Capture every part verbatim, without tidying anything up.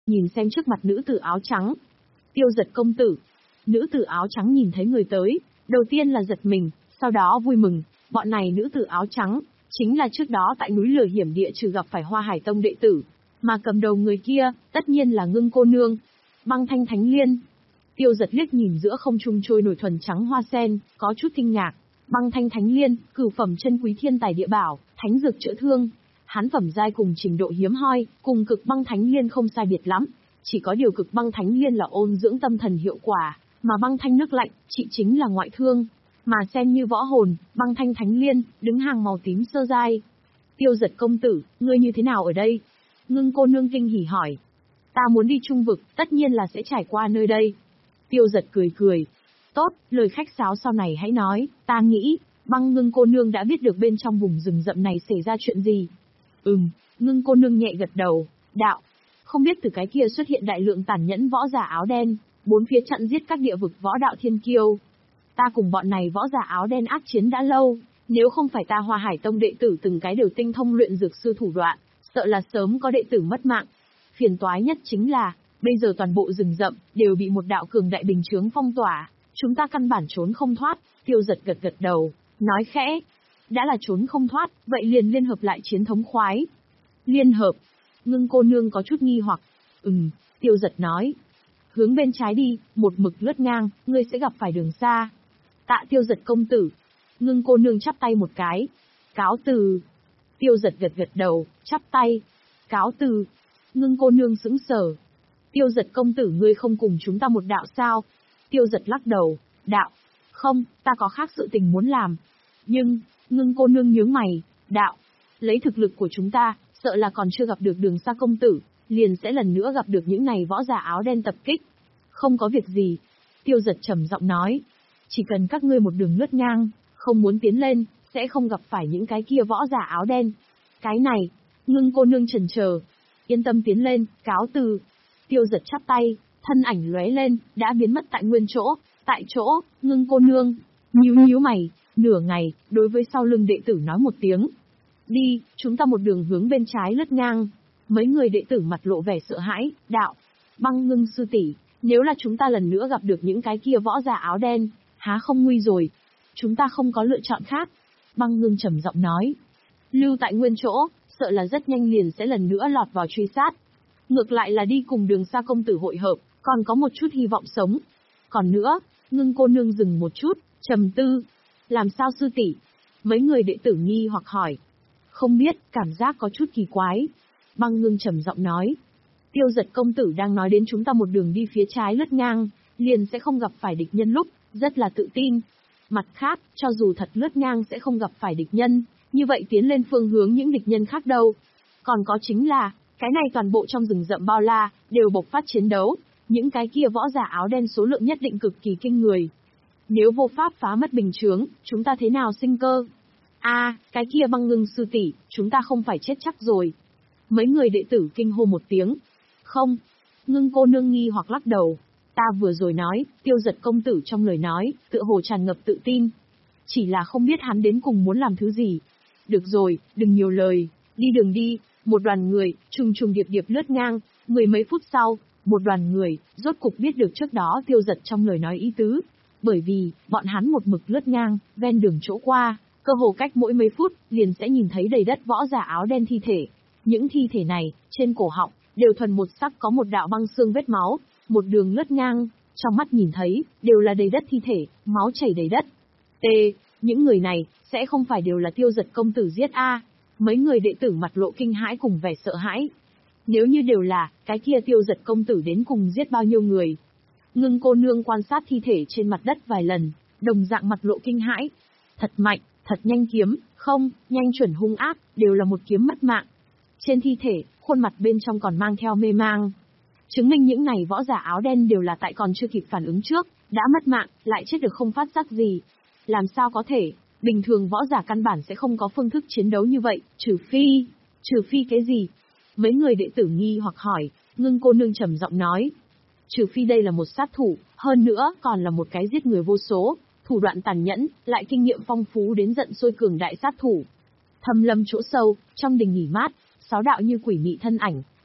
nhìn xem trước mặt nữ tử áo trắng. Tiêu Giật công tử. Nữ tử áo trắng nhìn thấy người tới, đầu tiên là giật mình, sau đó vui mừng, bọn này nữ tử áo trắng, chính là trước đó tại núi lửa hiểm địa trừ gặp phải Hoa Hải Tông đệ tử, mà cầm đầu người kia, tất nhiên là Ngưng cô nương. Băng Thanh Thánh Liên. Tiêu Giật liếc nhìn giữa không trung trôi nổi thuần trắng hoa sen, có chút kinh ngạc. Băng Thanh Thánh Liên, cửu phẩm chân quý thiên tài địa bảo, thánh dược chữa thương. Hán phẩm giai cùng trình độ hiếm hoi, cùng Cực Băng Thánh Liên không sai biệt lắm, chỉ có điều Cực Băng Thánh Liên là ôn dưỡng tâm thần hiệu quả, mà Băng Thanh nước lạnh, trị chính là ngoại thương. Mà xem như võ hồn, Băng Thanh Thánh Liên, đứng hàng màu tím sơ giai. Tiêu Giật công tử, ngươi như thế nào ở đây? Ngưng cô nương kinh hỉ hỏi. Ta muốn đi trung vực, tất nhiên là sẽ trải qua nơi đây. Tiêu Giật cười cười. Tốt, lời khách sáo sau này hãy nói, ta nghĩ, Băng Ngưng cô nương đã biết được bên trong vùng rừng rậm này xảy ra chuyện gì. Ừm, Ngưng cô nương nhẹ gật đầu, đạo. Không biết từ cái kia xuất hiện đại lượng tàn nhẫn võ giả áo đen, bốn phía chặn giết các địa vực võ đạo thiên kiêu. Ta cùng bọn này võ giả áo đen ác chiến đã lâu, nếu không phải ta Hoa Hải Tông đệ tử từng cái đều tinh thông luyện dược sư thủ đoạn, sợ là sớm có đệ tử mất mạng. Phiền toái nhất chính là, bây giờ toàn bộ rừng rậm đều bị một đạo cường đại bình chướng phong tỏa, chúng ta căn bản trốn không thoát. Tiêu Giật gật gật đầu, nói khẽ. Đã là trốn không thoát, vậy liền liên hợp lại chiến thống khoái. Liên hợp. Ngưng cô nương có chút nghi hoặc. Ừm, Tiêu Giật nói. Hướng bên trái đi, một mực lướt ngang, ngươi sẽ gặp phải đường xa. Tạ Tiêu Giật công tử. Ngưng cô nương chắp tay một cái. Cáo từ. Tiêu Giật gật gật đầu, chắp tay. Cáo từ. Ngưng cô nương sững sờ. Tiêu Giật công tử ngươi không cùng chúng ta một đạo sao? Tiêu Giật lắc đầu, đạo. Không, ta có khác sự tình muốn làm. Nhưng, Ngưng cô nương nhướng mày, đạo. Lấy thực lực của chúng ta, sợ là còn chưa gặp được đường xa công tử, liền sẽ lần nữa gặp được những này võ giả áo đen tập kích. Không có việc gì. Tiêu Giật trầm giọng nói. Chỉ cần các ngươi một đường lướt ngang, không muốn tiến lên, sẽ không gặp phải những cái kia võ giả áo đen. Cái này, Ngưng cô nương chần chờ. Yên tâm tiến lên, cáo từ. Tiêu Giật chắp tay, thân ảnh lóe lên, đã biến mất tại nguyên chỗ. Tại chỗ, Ngưng cô nương, nhíu nhíu mày, nửa ngày, đối với sau lưng đệ tử nói một tiếng. Đi, chúng ta một đường hướng bên trái lướt ngang. Mấy người đệ tử mặt lộ vẻ sợ hãi, đạo. Băng Ngưng sư tỷ, nếu là chúng ta lần nữa gặp được những cái kia võ giả áo đen, há không nguy rồi. Chúng ta không có lựa chọn khác. Băng Ngưng trầm giọng nói. Lưu tại nguyên chỗ, sợ là rất nhanh liền sẽ lần nữa lọt vào truy sát. Ngược lại là đi cùng đường xa công tử hội hợp, còn có một chút hy vọng sống. Còn nữa, Ngưng cô nương dừng một chút, trầm tư. Làm sao sư tỷ? Mấy người đệ tử nghi hoặc hỏi. Không biết, cảm giác có chút kỳ quái. Băng Ngưng trầm giọng nói. Tiêu Giật công tử đang nói đến chúng ta một đường đi phía trái lướt ngang, liền sẽ không gặp phải địch nhân lúc, rất là tự tin. Mặt khác, cho dù thật lướt ngang sẽ không gặp phải địch nhân, như vậy tiến lên phương hướng những địch nhân khác đâu. Còn có chính là, cái này toàn bộ trong rừng rậm bao la, đều bộc phát chiến đấu, những cái kia võ giả áo đen số lượng nhất định cực kỳ kinh người. Nếu vô pháp phá mất bình chướng, chúng ta thế nào sinh cơ? A, à, cái kia Băng Ngưng sư tỷ, chúng ta không phải chết chắc rồi. Mấy người đệ tử kinh hô một tiếng. Không. Ngưng cô nương nghi hoặc lắc đầu. Ta vừa rồi nói, Tiêu Giật công tử trong lời nói, tựa hồ tràn ngập tự tin. Chỉ là không biết hắn đến cùng muốn làm thứ gì. Được rồi, đừng nhiều lời, đi đường đi. Một đoàn người, trùng trùng điệp điệp lướt ngang, mười mấy phút sau, một đoàn người, rốt cục biết được trước đó Tiêu Giật trong lời nói ý tứ. Bởi vì, bọn hắn một mực lướt ngang, ven đường chỗ qua, cơ hồ cách mỗi mấy phút, liền sẽ nhìn thấy đầy đất võ giả áo đen thi thể. Những thi thể này, trên cổ họng, đều thuần một sắc có một đạo băng xương vết máu, một đường lướt ngang, trong mắt nhìn thấy, đều là đầy đất thi thể, máu chảy đầy đất. T, những người này, sẽ không phải đều là Tiêu Giật công tử giết a? Mấy người đệ tử mặt lộ kinh hãi cùng vẻ sợ hãi. Nếu như đều là, cái kia Tiêu Giật công tử đến cùng giết bao nhiêu người? Ngưng cô nương quan sát thi thể trên mặt đất vài lần, đồng dạng mặt lộ kinh hãi. Thật mạnh, thật nhanh kiếm, không, nhanh chuẩn hung ác, đều là một kiếm mất mạng. Trên thi thể, khuôn mặt bên trong còn mang theo mê mang. Chứng minh những này võ giả áo đen đều là tại còn chưa kịp phản ứng trước, đã mất mạng, lại chết được không phát giác gì. Làm sao có thể, bình thường võ giả căn bản sẽ không có phương thức chiến đấu như vậy, trừ phi, trừ phi cái gì? Mấy người đệ tử nghi hoặc hỏi, Ngưng cô nương trầm giọng nói. Trừ phi đây là một sát thủ, hơn nữa còn là một cái giết người vô số, thủ đoạn tàn nhẫn, lại kinh nghiệm phong phú đến giận sôi cường đại sát thủ. Thâm lâm chỗ sâu, trong đình nghỉ mát, sáu đạo như quỷ mị thân ảnh,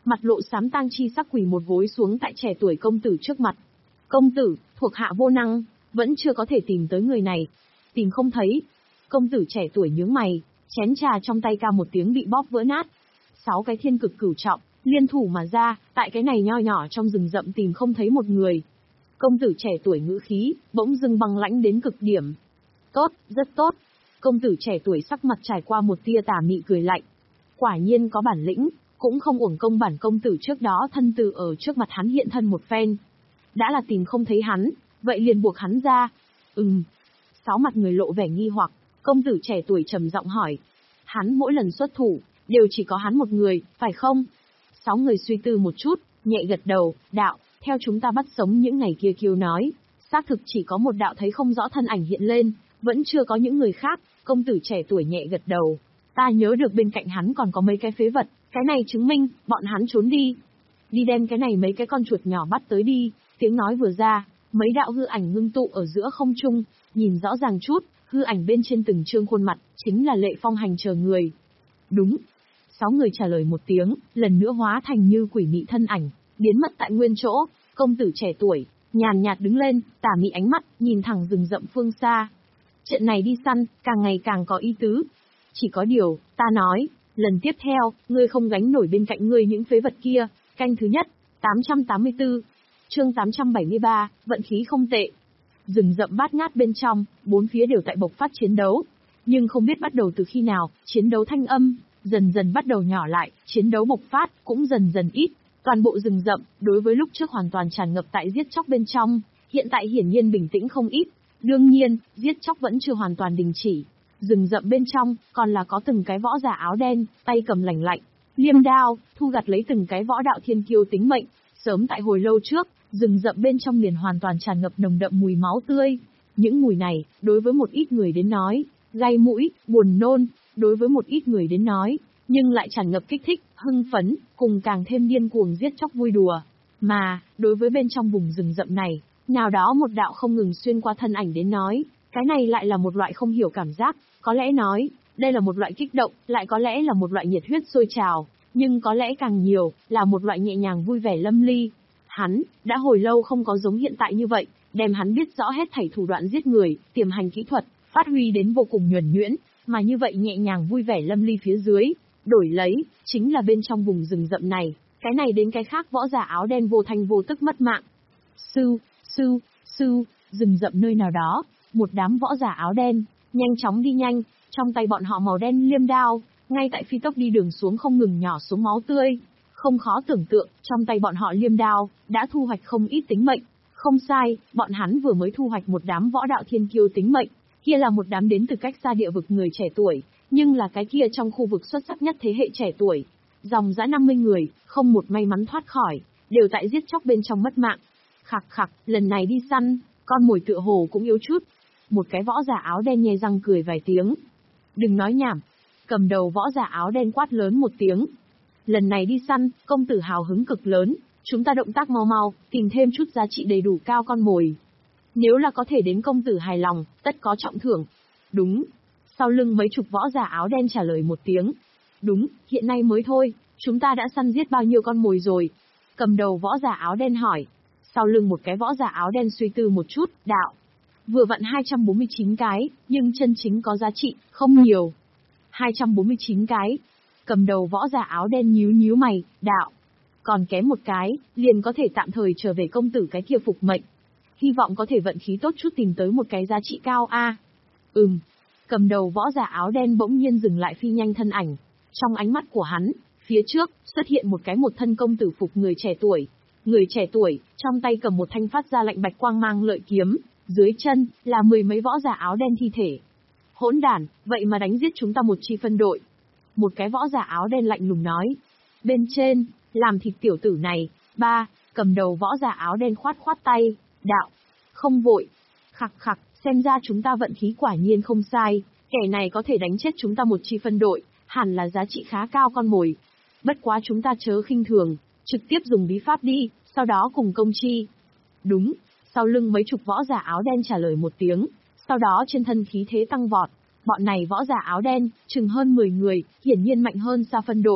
mặt lộ xám tang chi sắc quỳ một gối xuống tại trẻ tuổi công tử trước mặt. Công tử, thuộc hạ vô năng, vẫn chưa có thể tìm tới người này. Tìm không thấy. Công tử trẻ tuổi nhướng mày, chén trà trong tay ca một tiếng bị bóp vỡ nát. Sáu cái thiên cực cửu trọng, liên thủ mà ra, tại cái này nho nhỏ trong rừng rậm tìm không thấy một người. Công tử trẻ tuổi ngữ khí, bỗng dưng băng lãnh đến cực điểm. Tốt, rất tốt. Công tử trẻ tuổi sắc mặt trải qua một tia tà mị cười lạnh. Quả nhiên có bản lĩnh, cũng không uổng công bản công tử trước đó thân từ ở trước mặt hắn hiện thân một phen. Đã là tìm không thấy hắn, vậy liền buộc hắn ra. Ừm. Sáu mặt người lộ vẻ nghi hoặc, công tử trẻ tuổi trầm giọng hỏi. Hắn mỗi lần xuất thủ, đều chỉ có hắn một người, phải không? Sáu người suy tư một chút, nhẹ gật đầu, đạo, theo chúng ta bắt sống những ngày kia kiêu nói, xác thực chỉ có một đạo thấy không rõ thân ảnh hiện lên, vẫn chưa có những người khác. Công tử trẻ tuổi nhẹ gật đầu. Ta nhớ được bên cạnh hắn còn có mấy cái phế vật, cái này chứng minh, bọn hắn trốn đi. Đi đem cái này mấy cái con chuột nhỏ bắt tới đi. Tiếng nói vừa ra, mấy đạo hư ảnh ngưng tụ ở giữa không trung, nhìn rõ ràng chút, hư ảnh bên trên từng trương khuôn mặt, chính là Lệ Phong Hành chờ người. Đúng. Sáu người trả lời một tiếng, lần nữa hóa thành như quỷ mị thân ảnh, biến mất tại nguyên chỗ. Công tử trẻ tuổi, nhàn nhạt đứng lên, tà mị ánh mắt, nhìn thẳng rừng rậm phương xa. Trận này đi săn, càng ngày càng có ý tứ. Chỉ có điều, ta nói, lần tiếp theo, ngươi không gánh nổi bên cạnh ngươi những phế vật kia. Canh thứ nhất, tám trăm tám mươi tư. Chương tám trăm bảy mươi ba, vận khí không tệ. Rừng rậm bát ngát bên trong, bốn phía đều tại bộc phát chiến đấu. Nhưng không biết bắt đầu từ khi nào, chiến đấu thanh âm, dần dần bắt đầu nhỏ lại, chiến đấu bộc phát, cũng dần dần ít. Toàn bộ rừng rậm, đối với lúc trước hoàn toàn tràn ngập tại giết chóc bên trong, hiện tại hiển nhiên bình tĩnh không ít. Đương nhiên, giết chóc vẫn chưa hoàn toàn đình chỉ. Rừng rậm bên trong, còn là có từng cái võ giả áo đen, tay cầm lạnh lạnh, liêm đao, thu gặt lấy từng cái võ đạo thiên kiêu tính mệnh. Sớm tại hồi lâu trước, rừng rậm bên trong liền hoàn toàn tràn ngập nồng đậm mùi máu tươi. Những mùi này, đối với một ít người đến nói, gai mũi, buồn nôn, đối với một ít người đến nói, nhưng lại tràn ngập kích thích, hưng phấn, cùng càng thêm điên cuồng giết chóc vui đùa. Mà, đối với bên trong vùng rừng rậm này, nào đó một đạo không ngừng xuyên qua thân ảnh đến nói, cái này lại là một loại không hiểu cảm giác, có lẽ nói, đây là một loại kích động, lại có lẽ là một loại nhiệt huyết sôi trào, nhưng có lẽ càng nhiều, là một loại nhẹ nhàng vui vẻ lâm ly. Hắn, đã hồi lâu không có giống hiện tại như vậy, đem hắn biết rõ hết thảy thủ đoạn giết người, tiềm hành kỹ thuật, phát huy đến vô cùng nhuần nhuyễn, mà như vậy nhẹ nhàng vui vẻ lâm ly phía dưới, đổi lấy, chính là bên trong vùng rừng rậm này, cái này đến cái khác võ giả áo đen vô thanh vô tức mất mạng. Sư, sư, sư, rừng rậm nơi nào đó, một đám võ giả áo đen, nhanh chóng đi nhanh, trong tay bọn họ màu đen liêm đao, ngay tại phi tốc đi đường xuống không ngừng nhỏ xuống máu tươi. Không khó tưởng tượng, trong tay bọn họ liêm đao, đã thu hoạch không ít tính mệnh. Không sai, bọn hắn vừa mới thu hoạch một đám võ đạo thiên kiêu tính mệnh, kia là một đám đến từ cách xa địa vực người trẻ tuổi, nhưng là cái kia trong khu vực xuất sắc nhất thế hệ trẻ tuổi. Dòng dã năm mươi người, không một may mắn thoát khỏi, đều tại giết chóc bên trong mất mạng. Khặc khặc, lần này đi săn, con mồi tựa hồ cũng yếu chút. Một cái võ giả áo đen nhe răng cười vài tiếng. Đừng nói nhảm. Cầm đầu võ giả áo đen quát lớn một tiếng. Lần này đi săn, công tử hào hứng cực lớn, chúng ta động tác mau mau, tìm thêm chút giá trị đầy đủ cao con mồi. Nếu là có thể đến công tử hài lòng, tất có trọng thưởng. Đúng. Sau lưng mấy chục võ giả áo đen trả lời một tiếng. Đúng, hiện nay mới thôi, chúng ta đã săn giết bao nhiêu con mồi rồi? Cầm đầu võ giả áo đen hỏi. Sau lưng một cái võ giả áo đen suy tư một chút, đạo. Vừa vặn hai trăm bốn mươi chín cái, nhưng chân chính có giá trị, không nhiều. hai trăm bốn mươi chín cái. Cầm đầu võ giả áo đen nhíu nhíu mày, đạo. Còn kém một cái, liền có thể tạm thời trở về công tử cái kia phục mệnh. Hy vọng có thể vận khí tốt chút tìm tới một cái giá trị cao a. À. Ừm. Cầm đầu võ giả áo đen bỗng nhiên dừng lại phi nhanh thân ảnh. Trong ánh mắt của hắn, phía trước, xuất hiện một cái một thân công tử phục người trẻ tuổi. Người trẻ tuổi, trong tay cầm một thanh phát ra lạnh bạch quang mang lợi kiếm, dưới chân, là mười mấy võ giả áo đen thi thể. Hỗn đản, vậy mà đánh giết chúng ta một chi phân đội. Một cái võ giả áo đen lạnh lùng nói. Bên trên, làm thịt tiểu tử này. Ba, cầm đầu võ giả áo đen khoát khoát tay, đạo. Không vội. Khặc khặc, xem ra chúng ta vận khí quả nhiên không sai. Kẻ này có thể đánh chết chúng ta một chi phân đội, hẳn là giá trị khá cao con mồi. Bất quá chúng ta chớ khinh thường, trực tiếp dùng bí pháp đi, sau đó cùng công chi. Đúng, sau lưng mấy chục võ giả áo đen trả lời một tiếng, sau đó trên thân khí thế tăng vọt. Bọn này võ giả áo đen, chừng hơn mười người, hiển nhiên mạnh hơn xa phân đội.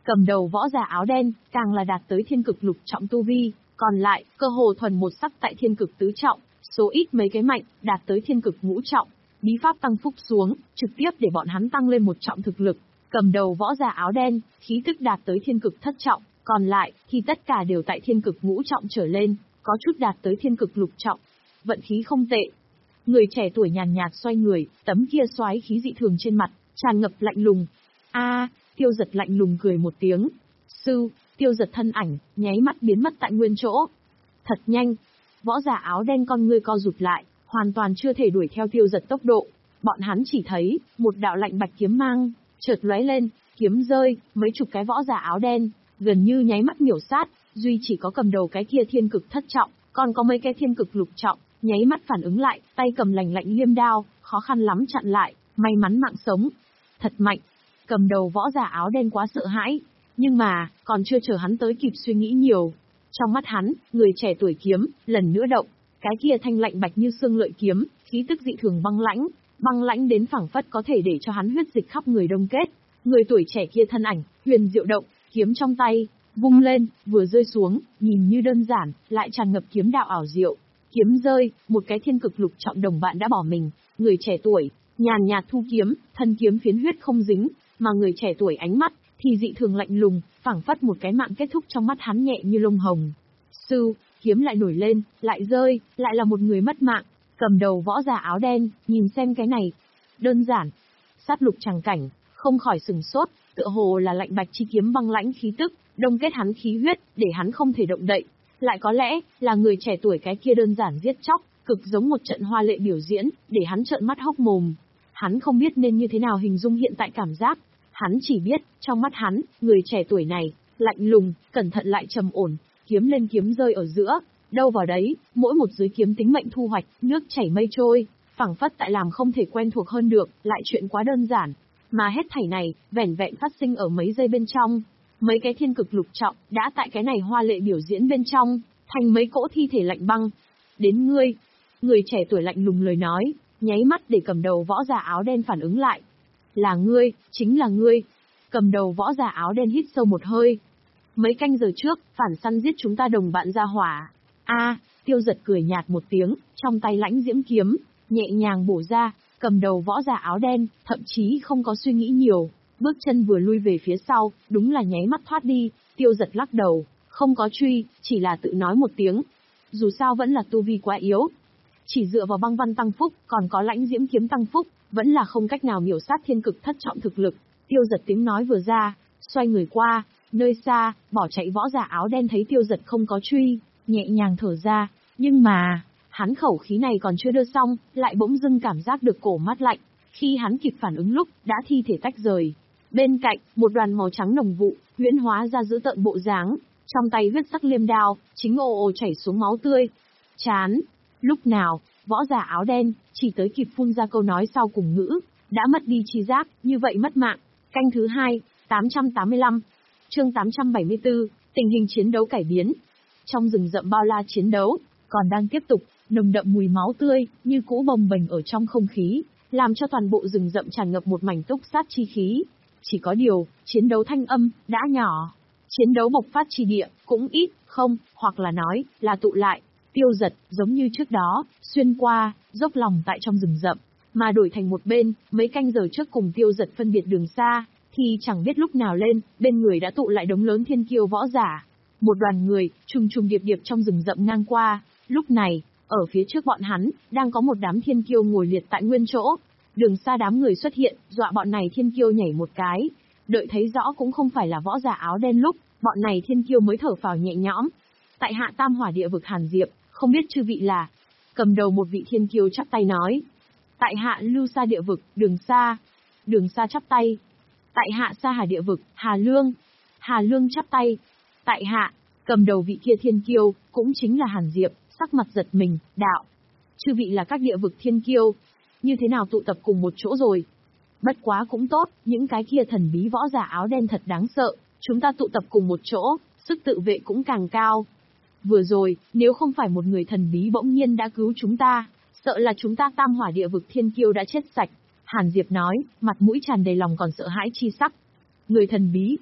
Cầm đầu võ giả áo đen, càng là đạt tới thiên cực lục trọng tu vi, còn lại, cơ hồ thuần một sắc tại thiên cực tứ trọng, số ít mấy cái mạnh, đạt tới thiên cực ngũ trọng. Bí pháp tăng phúc xuống, trực tiếp để bọn hắn tăng lên một trọng thực lực. Cầm đầu võ giả áo đen, khí tức đạt tới thiên cực thất trọng, còn lại, thì tất cả đều tại thiên cực ngũ trọng trở lên, có chút đạt tới thiên cực lục trọng. Vận khí không tệ. Người trẻ tuổi nhàn nhạt xoay người, tấm kia xoáy khí dị thường trên mặt, tràn ngập lạnh lùng. A, Tiêu Giật lạnh lùng cười một tiếng. Sư, Tiêu Giật thân ảnh, nháy mắt biến mất tại nguyên chỗ. Thật nhanh. Võ giả áo đen con ngươi co rụt lại, hoàn toàn chưa thể đuổi theo Tiêu Giật tốc độ. Bọn hắn chỉ thấy, một đạo lạnh bạch kiếm mang, chợt lóe lên, kiếm rơi, mấy chục cái võ giả áo đen, gần như nháy mắt miểu sát, duy chỉ có cầm đầu cái kia thiên cực thất trọng, còn có mấy cái thiên cực lục trọng, nháy mắt phản ứng lại, tay cầm lạnh lạnh liêm đao, khó khăn lắm chặn lại, may mắn mạng sống. Thật mạnh. Cầm đầu võ giả áo đen quá sợ hãi, nhưng mà, còn chưa chờ hắn tới kịp suy nghĩ nhiều. Trong mắt hắn, người trẻ tuổi kiếm, lần nữa động, cái kia thanh lạnh bạch như xương lợi kiếm, khí tức dị thường băng lãnh, băng lãnh đến phảng phất có thể để cho hắn huyết dịch khắp người đông kết. Người tuổi trẻ kia thân ảnh, huyền diệu động, kiếm trong tay, vung lên, vừa rơi xuống, nhìn như đơn giản, lại tràn ngập kiếm đạo ảo diệu. Kiếm rơi, một cái thiên cực lục trọng đồng bạn đã bỏ mình, người trẻ tuổi, nhàn nhạt thu kiếm, thân kiếm phiến huyết không dính, mà người trẻ tuổi ánh mắt, thì dị thường lạnh lùng, phảng phất một cái mạng kết thúc trong mắt hắn nhẹ như lông hồng. Sư, kiếm lại nổi lên, lại rơi, lại là một người mất mạng, cầm đầu võ giả áo đen, nhìn xem cái này. Đơn giản, sát lục tràng cảnh, không khỏi sừng sốt, tựa hồ là lạnh bạch chi kiếm băng lãnh khí tức, đông kết hắn khí huyết, để hắn không thể động đậy. Lại có lẽ, là người trẻ tuổi cái kia đơn giản giết chóc, cực giống một trận hoa lệ biểu diễn, để hắn trợn mắt hốc mồm. Hắn không biết nên như thế nào hình dung hiện tại cảm giác. Hắn chỉ biết, trong mắt hắn, người trẻ tuổi này, lạnh lùng, cẩn thận lại trầm ổn, kiếm lên kiếm rơi ở giữa, đâu vào đấy, mỗi một dưới kiếm tính mệnh thu hoạch, nước chảy mây trôi, phảng phất tại làm không thể quen thuộc hơn được, lại chuyện quá đơn giản. Mà hết thảy này, vẻn vẹn phát sinh ở mấy giây bên trong. Mấy cái thiên cực lục trọng, đã tại cái này hoa lệ biểu diễn bên trong, thành mấy cỗ thi thể lạnh băng. Đến ngươi, người trẻ tuổi lạnh lùng lời nói, nháy mắt để cầm đầu võ giả áo đen phản ứng lại. Là ngươi, chính là ngươi. Cầm đầu võ giả áo đen hít sâu một hơi. Mấy canh giờ trước, phản săn giết chúng ta đồng bạn ra hỏa. A, Tiêu Giật cười nhạt một tiếng, trong tay lãnh diễm kiếm, nhẹ nhàng bổ ra, cầm đầu võ giả áo đen, thậm chí không có suy nghĩ nhiều. Bước chân vừa lui về phía sau, đúng là nháy mắt thoát đi. Tiêu Giật lắc đầu, không có truy, chỉ là tự nói một tiếng. Dù sao vẫn là tu vi quá yếu. Chỉ dựa vào băng văn tăng phúc, còn có lãnh diễm kiếm tăng phúc, vẫn là không cách nào miểu sát thiên cực thất trọng thực lực. Tiêu Giật tiếng nói vừa ra, xoay người qua, nơi xa, bỏ chạy võ giả áo đen thấy Tiêu Giật không có truy, nhẹ nhàng thở ra, nhưng mà, hắn khẩu khí này còn chưa đưa xong, lại bỗng dưng cảm giác được cổ mát lạnh. Khi hắn kịp phản ứng lúc, đã thi thể tách rời. Bên cạnh, một đoàn màu trắng nồng vụ, huyễn hóa ra giữ tợn bộ dáng, trong tay huyết sắc liêm đao, chính ồ ồ chảy xuống máu tươi. Chán. Lúc nào, võ giả áo đen, chỉ tới kịp phun ra câu nói sau cùng ngữ, đã mất đi trí giác, như vậy mất mạng. Canh thứ hai, tám trăm tám mươi lăm. Chương tám trăm bảy mươi tư, tình hình chiến đấu cải biến. Trong rừng rậm bao la chiến đấu, còn đang tiếp tục, nồng đậm mùi máu tươi, như cũ bồng bềnh ở trong không khí, làm cho toàn bộ rừng rậm tràn ngập một mảnh túc sát chi khí. Chỉ có điều, chiến đấu thanh âm, đã nhỏ. Chiến đấu bộc phát chi địa, cũng ít, không, hoặc là nói, là tụ lại. Tiêu Giật, giống như trước đó, xuyên qua, dốc lòng tại trong rừng rậm, mà đổi thành một bên, mấy canh giờ trước cùng Tiêu Giật phân biệt đường xa, thì chẳng biết lúc nào lên, bên người đã tụ lại đống lớn thiên kiêu võ giả. Một đoàn người, trùng trùng điệp điệp trong rừng rậm ngang qua, lúc này, ở phía trước bọn hắn, đang có một đám thiên kiêu ngồi liệt tại nguyên chỗ. Đường xa đám người xuất hiện, dọa bọn này thiên kiêu nhảy một cái. Đợi thấy rõ cũng không phải là võ giả áo đen lúc, bọn này thiên kiêu mới thở phào nhẹ nhõm. Tại hạ tam hỏa địa vực Hàn Diệp, không biết chư vị là. Cầm đầu một vị thiên kiêu chắp tay nói. Tại hạ Lưu Sa địa vực, Đường Sa. Đường Sa chắp tay. Tại hạ Sa Hà địa vực, Hà Lương. Hà Lương chắp tay. Tại hạ, cầm đầu vị kia thiên kiêu, cũng chính là Hàn Diệp, sắc mặt giật mình, đạo. Chư vị là các địa vực thiên kiêu. Như thế nào tụ tập cùng một chỗ rồi? Bất quá cũng tốt, những cái kia thần bí võ giả áo đen thật đáng sợ, chúng ta tụ tập cùng một chỗ, sức tự vệ cũng càng cao. Vừa rồi, nếu không phải một người thần bí bỗng nhiên đã cứu chúng ta, sợ là chúng ta tam hỏa địa vực thiên kiêu đã chết sạch. Hàn Diệp nói, mặt mũi tràn đầy lòng còn sợ hãi chi sắc. Người thần bí.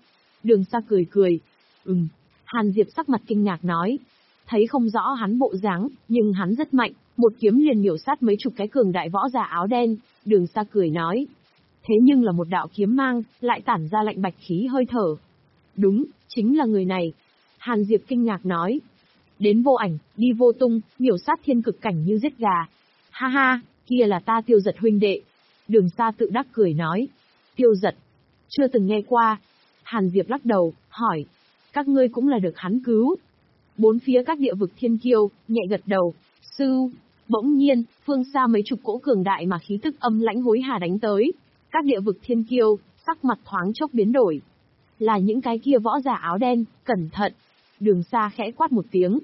Đường Sa cười cười. Ừm. Hàn Diệp sắc mặt kinh ngạc nói. Thấy không rõ hắn bộ dáng, nhưng hắn rất mạnh, một kiếm liền miểu sát mấy chục cái cường đại võ giả áo đen. Đường Sa cười nói. Thế nhưng là một đạo kiếm mang, lại tản ra lạnh bạch khí hơi thở. Đúng, chính là người này. Hàn Diệp kinh ngạc nói. Đến vô ảnh, đi vô tung, miểu sát thiên cực cảnh như giết gà. Ha ha, kia là ta Tiêu Giật huynh đệ. Đường Sa tự đắc cười nói. Tiêu Giật, chưa từng nghe qua. Hàn Diệp lắc đầu, hỏi. Các ngươi cũng là được hắn cứu. Bốn phía các địa vực thiên kiêu, nhẹ gật đầu. Sư, bỗng nhiên, phương xa mấy chục cỗ cường đại mà khí tức âm lãnh hối hả đánh tới. Các địa vực thiên kiêu, sắc mặt thoáng chốc biến đổi. Là những cái kia võ giả áo đen, cẩn thận. Đường Sa khẽ quát một tiếng.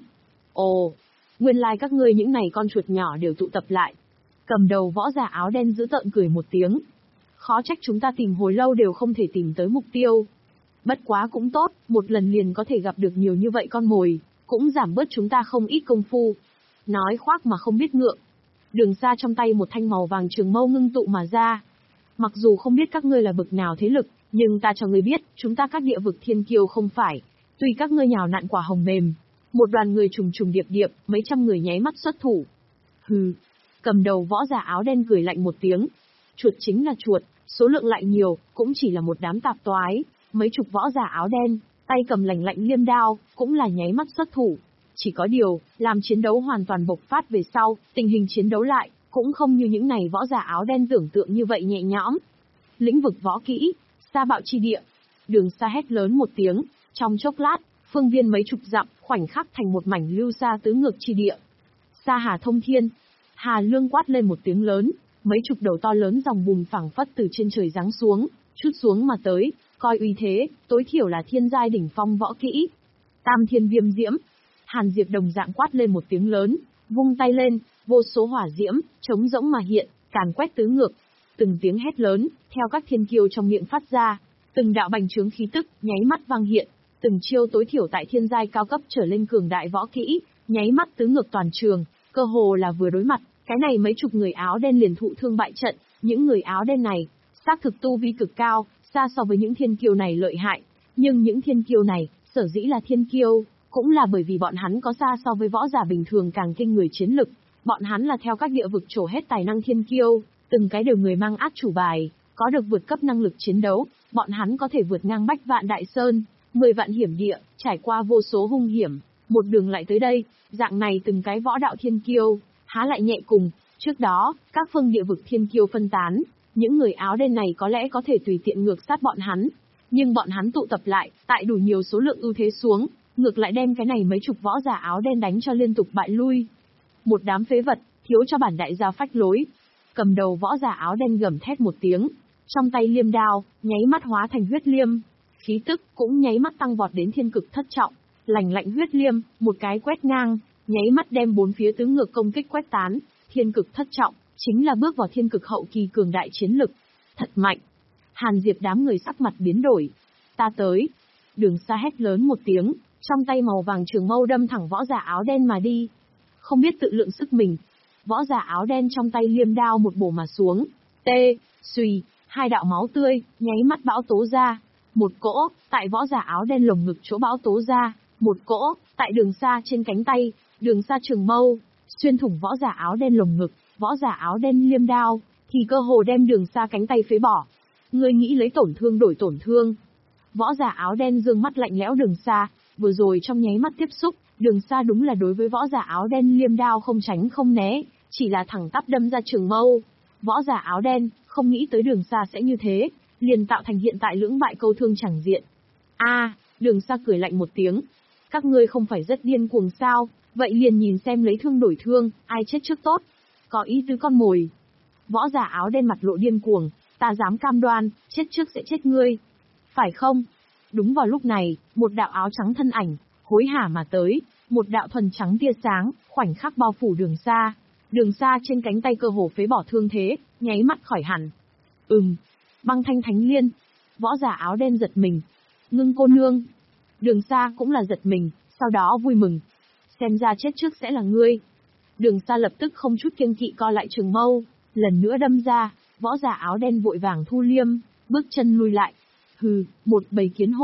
Ồ, nguyên lai các ngươi những này con chuột nhỏ đều tụ tập lại. Cầm đầu võ giả áo đen giữ tợn cười một tiếng. Khó trách chúng ta tìm hồi lâu đều không thể tìm tới mục tiêu. Bất quá cũng tốt, một lần liền có thể gặp được nhiều như vậy con mồi, cũng giảm bớt chúng ta không ít công phu. Nói khoác mà không biết ngượng. Đường Sa trong tay một thanh màu vàng trường mâu ngưng tụ mà ra. Mặc dù không biết các ngươi là bực nào thế lực, nhưng ta cho ngươi biết, chúng ta các địa vực thiên kiêu không phải. Tuy các ngươi nhào nặn quả hồng mềm, một đoàn người trùng trùng điệp điệp, mấy trăm người nháy mắt xuất thủ. Hừ, cầm đầu võ giả áo đen cười lạnh một tiếng. Chuột chính là chuột, số lượng lại nhiều, cũng chỉ là một đám tạp toái. Mấy chục võ giả áo đen, tay cầm lạnh lạnh liêm đao, cũng là nháy mắt xuất thủ. Chỉ có điều, làm chiến đấu hoàn toàn bộc phát về sau, tình hình chiến đấu lại, cũng không như những này võ giả áo đen tưởng tượng như vậy nhẹ nhõm. Lĩnh vực võ kỹ, sa bạo chi địa. Đường Sa hét lớn một tiếng, trong chốc lát, phương viên mấy chục dặm, khoảnh khắc thành một mảnh lưu sa tứ ngược chi địa. Sa hà thông thiên. Hà Lương quát lên một tiếng lớn, mấy chục đầu to lớn dòng bùn phảng phất từ trên trời giáng xuống, chút xuống mà tới, coi uy thế, tối thiểu là thiên giai đỉnh phong võ kỹ. Tam thiên viêm diễm. Hàn Diệp đồng dạng quát lên một tiếng lớn, vung tay lên, vô số hỏa diễm, trống rỗng mà hiện, càn quét tứ ngược. Từng tiếng hét lớn, theo các thiên kiêu trong miệng phát ra, từng đạo bành trướng khí tức, nháy mắt vang hiện, từng chiêu tối thiểu tại thiên giai cao cấp trở lên cường đại võ kỹ, nháy mắt tứ ngược toàn trường, cơ hồ là vừa đối mặt, cái này mấy chục người áo đen liền thụ thương bại trận, những người áo đen này, xác thực tu vi cực cao, xa so với những thiên kiêu này lợi hại, nhưng những thiên kiêu này, sở dĩ là thiên kiêu, cũng là bởi vì bọn hắn có xa so với võ giả bình thường càng kinh người chiến lực, bọn hắn là theo các địa vực trổ hết tài năng thiên kiêu, từng cái đều người mang át chủ bài, có được vượt cấp năng lực chiến đấu, bọn hắn có thể vượt ngang bách vạn đại sơn, mười vạn hiểm địa, trải qua vô số hung hiểm, một đường lại tới đây, dạng này từng cái võ đạo thiên kiêu, há lại nhẹ cùng, trước đó, các phương địa vực thiên kiêu phân tán, những người áo đen này có lẽ có thể tùy tiện ngược sát bọn hắn, nhưng bọn hắn tụ tập lại, tại đủ nhiều số lượng ưu thế xuống, ngược lại đem cái này mấy chục võ giả áo đen đánh cho liên tục bại lui. Một đám phế vật, thiếu cho bản đại gia phách lối. Cầm đầu võ giả áo đen gầm thét một tiếng, trong tay liêm đao, nháy mắt hóa thành huyết liêm, khí tức cũng nháy mắt tăng vọt đến thiên cực thất trọng, lạnh lạnh huyết liêm, một cái quét ngang, nháy mắt đem bốn phía tứ ngược công kích quét tán, thiên cực thất trọng, chính là bước vào thiên cực hậu kỳ cường đại chiến lực. Thật mạnh. Hàn Diệp đám người sắc mặt biến đổi. Ta tới. Đường Sa hét lớn một tiếng, trong tay màu vàng trường mâu đâm thẳng võ giả áo đen mà đi. Không biết tự lượng sức mình. Võ giả áo đen trong tay liêm đao một bổ mà xuống. Tê, xùy, hai đạo máu tươi, nháy mắt bão tố ra. Một cỗ, tại võ giả áo đen lồng ngực chỗ bão tố ra. Một cỗ, tại Đường Sa trên cánh tay, Đường Sa trường mâu, xuyên thủng võ giả áo đen lồng ngực, võ giả áo đen liêm đao, thì cơ hồ đem Đường Sa cánh tay phế bỏ. Ngươi nghĩ lấy tổn thương đổi tổn thương. Võ giả áo đen dương mắt lạnh lẽo Đường Sa, vừa rồi trong nháy mắt tiếp xúc, Đường Sa đúng là đối với võ giả áo đen liêm đao không tránh không né, chỉ là thẳng tắp đâm ra trường mâu. Võ giả áo đen, không nghĩ tới Đường Sa sẽ như thế, liền tạo thành hiện tại lưỡng bại câu thương chẳng diện. A, à, Đường Sa cười lạnh một tiếng. Các ngươi không phải rất điên cuồng sao, vậy liền nhìn xem lấy thương đổi thương, ai chết trước tốt. Có ý tứ con mồi. Võ giả áo đen mặt lộ điên cuồng, ta dám cam đoan, chết trước sẽ chết ngươi. Phải không? Đúng vào lúc này, một đạo áo trắng thân ảnh, hối hả mà tới, một đạo thuần trắng tia sáng, khoảnh khắc bao phủ Đường Sa. Đường Sa trên cánh tay cơ hồ phế bỏ thương thế, nháy mắt khỏi hẳn. Ừm, băng thanh thánh liên. Võ giả áo đen giật mình. Ngưng cô nương. Đường Sa cũng là giật mình, sau đó vui mừng. Xem ra chết trước sẽ là ngươi. Đường Sa lập tức không chút kiêng kỵ co lại trường mâu, lần nữa đâm ra, võ giả áo đen vội vàng thu liêm, bước chân lui lại. Hừ, một bầy kiến hôi.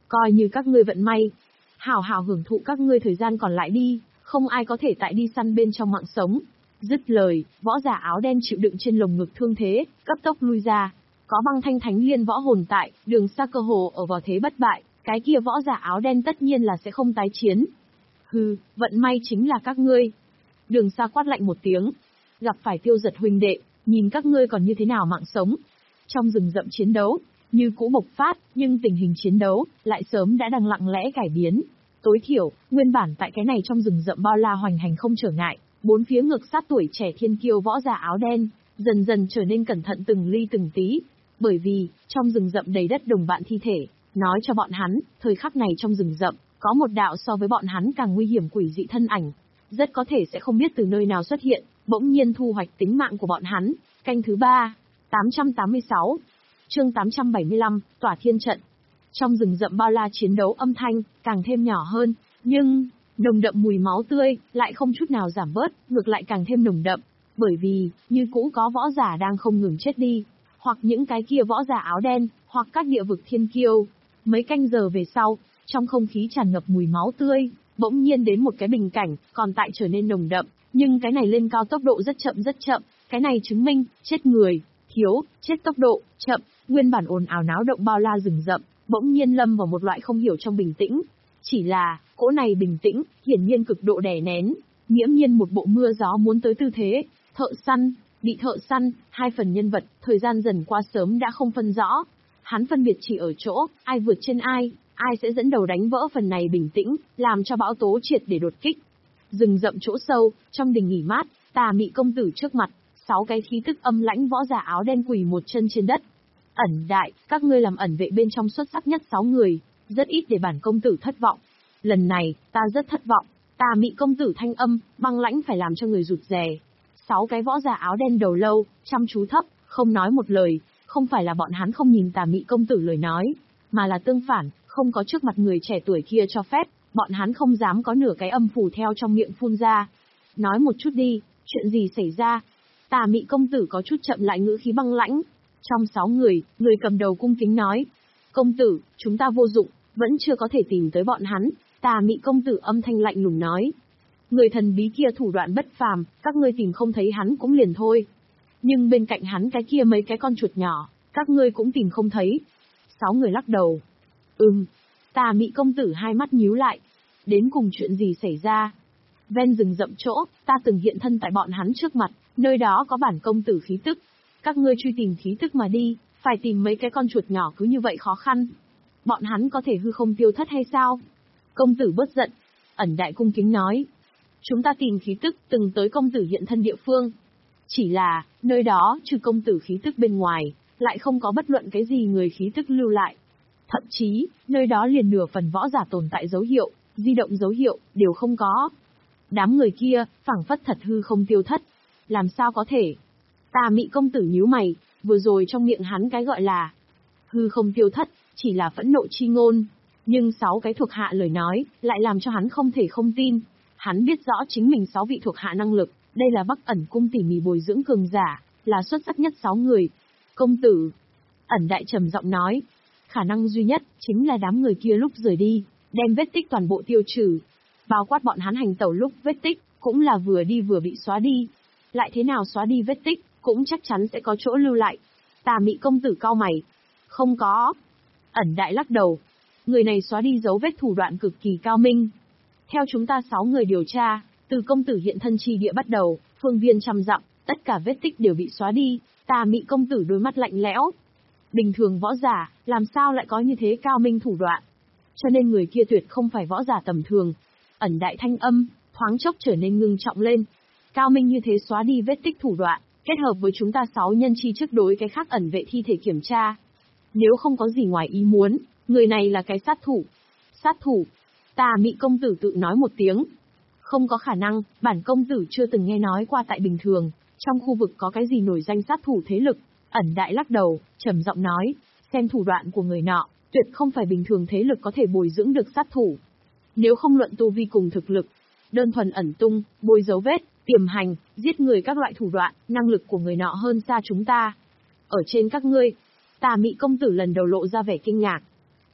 Coi như các ngươi vận may. Hảo hảo hưởng thụ các ngươi thời gian còn lại đi, không ai có thể tại đi săn bên trong mạng sống. Dứt lời, võ giả áo đen chịu đựng trên lồng ngực thương thế, cấp tốc lui ra. Có băng thanh thánh liên võ hồn tại, Đường Sa cơ hồ ở vào thế bất bại, cái kia võ giả áo đen tất nhiên là sẽ không tái chiến. Hừ, vận may chính là các ngươi. Đường Sa quát lạnh một tiếng. Gặp phải Tiêu Giật huynh đệ, nhìn các ngươi còn như thế nào mạng sống. Trong rừng rậm chiến đấu, như cũ bộc phát, nhưng tình hình chiến đấu lại sớm đã đang lặng lẽ cải biến. Tối thiểu, nguyên bản tại cái này trong rừng rậm bao la hoành hành không trở ngại, bốn phía ngược sát tuổi trẻ thiên kiêu võ giả áo đen, dần dần trở nên cẩn thận từng ly từng tí. Bởi vì, trong rừng rậm đầy đất đồng bạn thi thể, nói cho bọn hắn, thời khắc này trong rừng rậm, có một đạo so với bọn hắn càng nguy hiểm quỷ dị thân ảnh. Rất có thể sẽ không biết từ nơi nào xuất hiện, bỗng nhiên thu hoạch tính mạng của bọn hắn. Canh thứ ba, tám trăm tám mươi sáu, chương tám trăm bảy mươi lăm, Tỏa Thiên Trận. Trong rừng rậm bao la chiến đấu âm thanh, càng thêm nhỏ hơn, nhưng, nồng đậm mùi máu tươi, lại không chút nào giảm bớt, ngược lại càng thêm nồng đậm. Bởi vì, như cũ có võ giả đang không ngừng chết đi, hoặc những cái kia võ giả áo đen, hoặc các địa vực thiên kiêu. Mấy canh giờ về sau, trong không khí tràn ngập mùi máu tươi, bỗng nhiên đến một cái bình cảnh, còn tại trở nên nồng đậm, nhưng cái này lên cao tốc độ rất chậm rất chậm, cái này chứng minh, chết người, thiếu, chết tốc độ, chậm, nguyên bản ồn ào náo động bao la rừng rậm, bỗng nhiên lâm vào một loại không hiểu trong bình tĩnh. Chỉ là, cỗ này bình tĩnh, hiển nhiên cực độ đè nén, nghiễm nhiên một bộ mưa gió muốn tới tư thế, thợ săn, bị thợ săn, hai phần nhân vật, thời gian dần qua sớm đã không phân rõ. Hắn phân biệt chỉ ở chỗ, ai vượt trên ai, ai sẽ dẫn đầu đánh vỡ phần này bình tĩnh, làm cho bão tố triệt để đột kích. Rừng rậm chỗ sâu, trong đình nghỉ mát, Tà Mị công tử trước mặt, sáu cái khí tức âm lãnh võ giả áo đen quỳ một chân trên đất. Ẩn đại, các ngươi làm ẩn vệ bên trong xuất sắc nhất sáu người, rất ít để bản công tử thất vọng. Lần này, ta rất thất vọng. Tà Mị công tử thanh âm, băng lãnh phải làm cho người rụt rè. Sáu cái võ giả áo đen đầu lâu, chăm chú thấp, không nói một lời, không phải là bọn hắn không nhìn Tà Mị công tử lời nói, mà là tương phản, không có trước mặt người trẻ tuổi kia cho phép, bọn hắn không dám có nửa cái âm phủ theo trong miệng phun ra. Nói một chút đi, chuyện gì xảy ra? Tà Mị công tử có chút chậm lại ngữ khí băng lãnh. Trong sáu người, người cầm đầu cung kính nói. Công tử, chúng ta vô dụng, vẫn chưa có thể tìm tới bọn hắn. Tà Mị công tử âm thanh lạnh lùng nói. Người thần bí kia thủ đoạn bất phàm, các ngươi tìm không thấy hắn cũng liền thôi. Nhưng bên cạnh hắn cái kia mấy cái con chuột nhỏ, các ngươi cũng tìm không thấy. Sáu người lắc đầu. Ừm. Tà Mị công tử hai mắt nhíu lại. Đến cùng chuyện gì xảy ra? Ven rừng rậm chỗ, ta từng hiện thân tại bọn hắn trước mặt, nơi đó có bản công tử khí tức. Các ngươi truy tìm khí tức mà đi, phải tìm mấy cái con chuột nhỏ cứ như vậy khó khăn. Bọn hắn có thể hư không tiêu thất hay sao? Công tử bớt giận. Ẩn đại cung kính nói. Chúng ta tìm khí tức từng tới công tử hiện thân địa phương. Chỉ là, nơi đó trừ công tử khí tức bên ngoài, lại không có bất luận cái gì người khí tức lưu lại. Thậm chí, nơi đó liền nửa phần võ giả tồn tại dấu hiệu, di động dấu hiệu, đều không có. Đám người kia, phảng phất thật hư không tiêu thất. Làm sao có thể? Tà Mị công tử nhíu mày, vừa rồi trong miệng hắn cái gọi là hư không tiêu thất, chỉ là phẫn nộ chi ngôn. Nhưng sáu cái thuộc hạ lời nói, lại làm cho hắn không thể không tin. Hắn biết rõ chính mình sáu vị thuộc hạ năng lực, đây là Bắc Ẩn cung tỉ mỉ bồi dưỡng cường giả, là xuất sắc nhất sáu người. Công tử, Ẩn đại trầm giọng nói, khả năng duy nhất, chính là đám người kia lúc rời đi, đem vết tích toàn bộ tiêu trừ. Bao quát bọn hắn hành tẩu lúc vết tích, cũng là vừa đi vừa bị xóa đi. Lại thế nào xóa đi vết tích, cũng chắc chắn sẽ có chỗ lưu lại. Tà Mị công tử cau mày. Không có. Ẩn đại lắc đầu. Người này xóa đi dấu vết thủ đoạn cực kỳ cao minh. Theo chúng ta sáu người điều tra, từ công tử hiện thân chi địa bắt đầu, phương viên trăm dặm, tất cả vết tích đều bị xóa đi. Tà Mị công tử đôi mắt lạnh lẽo. Bình thường võ giả, làm sao lại có như thế cao minh thủ đoạn? Cho nên người kia tuyệt không phải võ giả tầm thường. Ẩn đại thanh âm, thoáng chốc trở nên ngưng trọng lên. Cao minh như thế xóa đi vết tích thủ đoạn, kết hợp với chúng ta sáu nhân chi trước đối cái khác ẩn vệ thi thể kiểm tra. Nếu không có gì ngoài ý muốn, người này là cái sát thủ. Sát thủ. Tà Mị công tử tự nói một tiếng. Không có khả năng, bản công tử chưa từng nghe nói qua tại bình thường, trong khu vực có cái gì nổi danh sát thủ thế lực. Ẩn đại lắc đầu, trầm giọng nói, xem thủ đoạn của người nọ, tuyệt không phải bình thường thế lực có thể bồi dưỡng được sát thủ. Nếu không luận tu vi cùng thực lực, đơn thuần ẩn tung, bôi dấu vết, tiềm hành, giết người các loại thủ đoạn, năng lực của người nọ hơn xa chúng ta. Ở trên các ngươi, Tà Mị công tử lần đầu lộ ra vẻ kinh ngạc.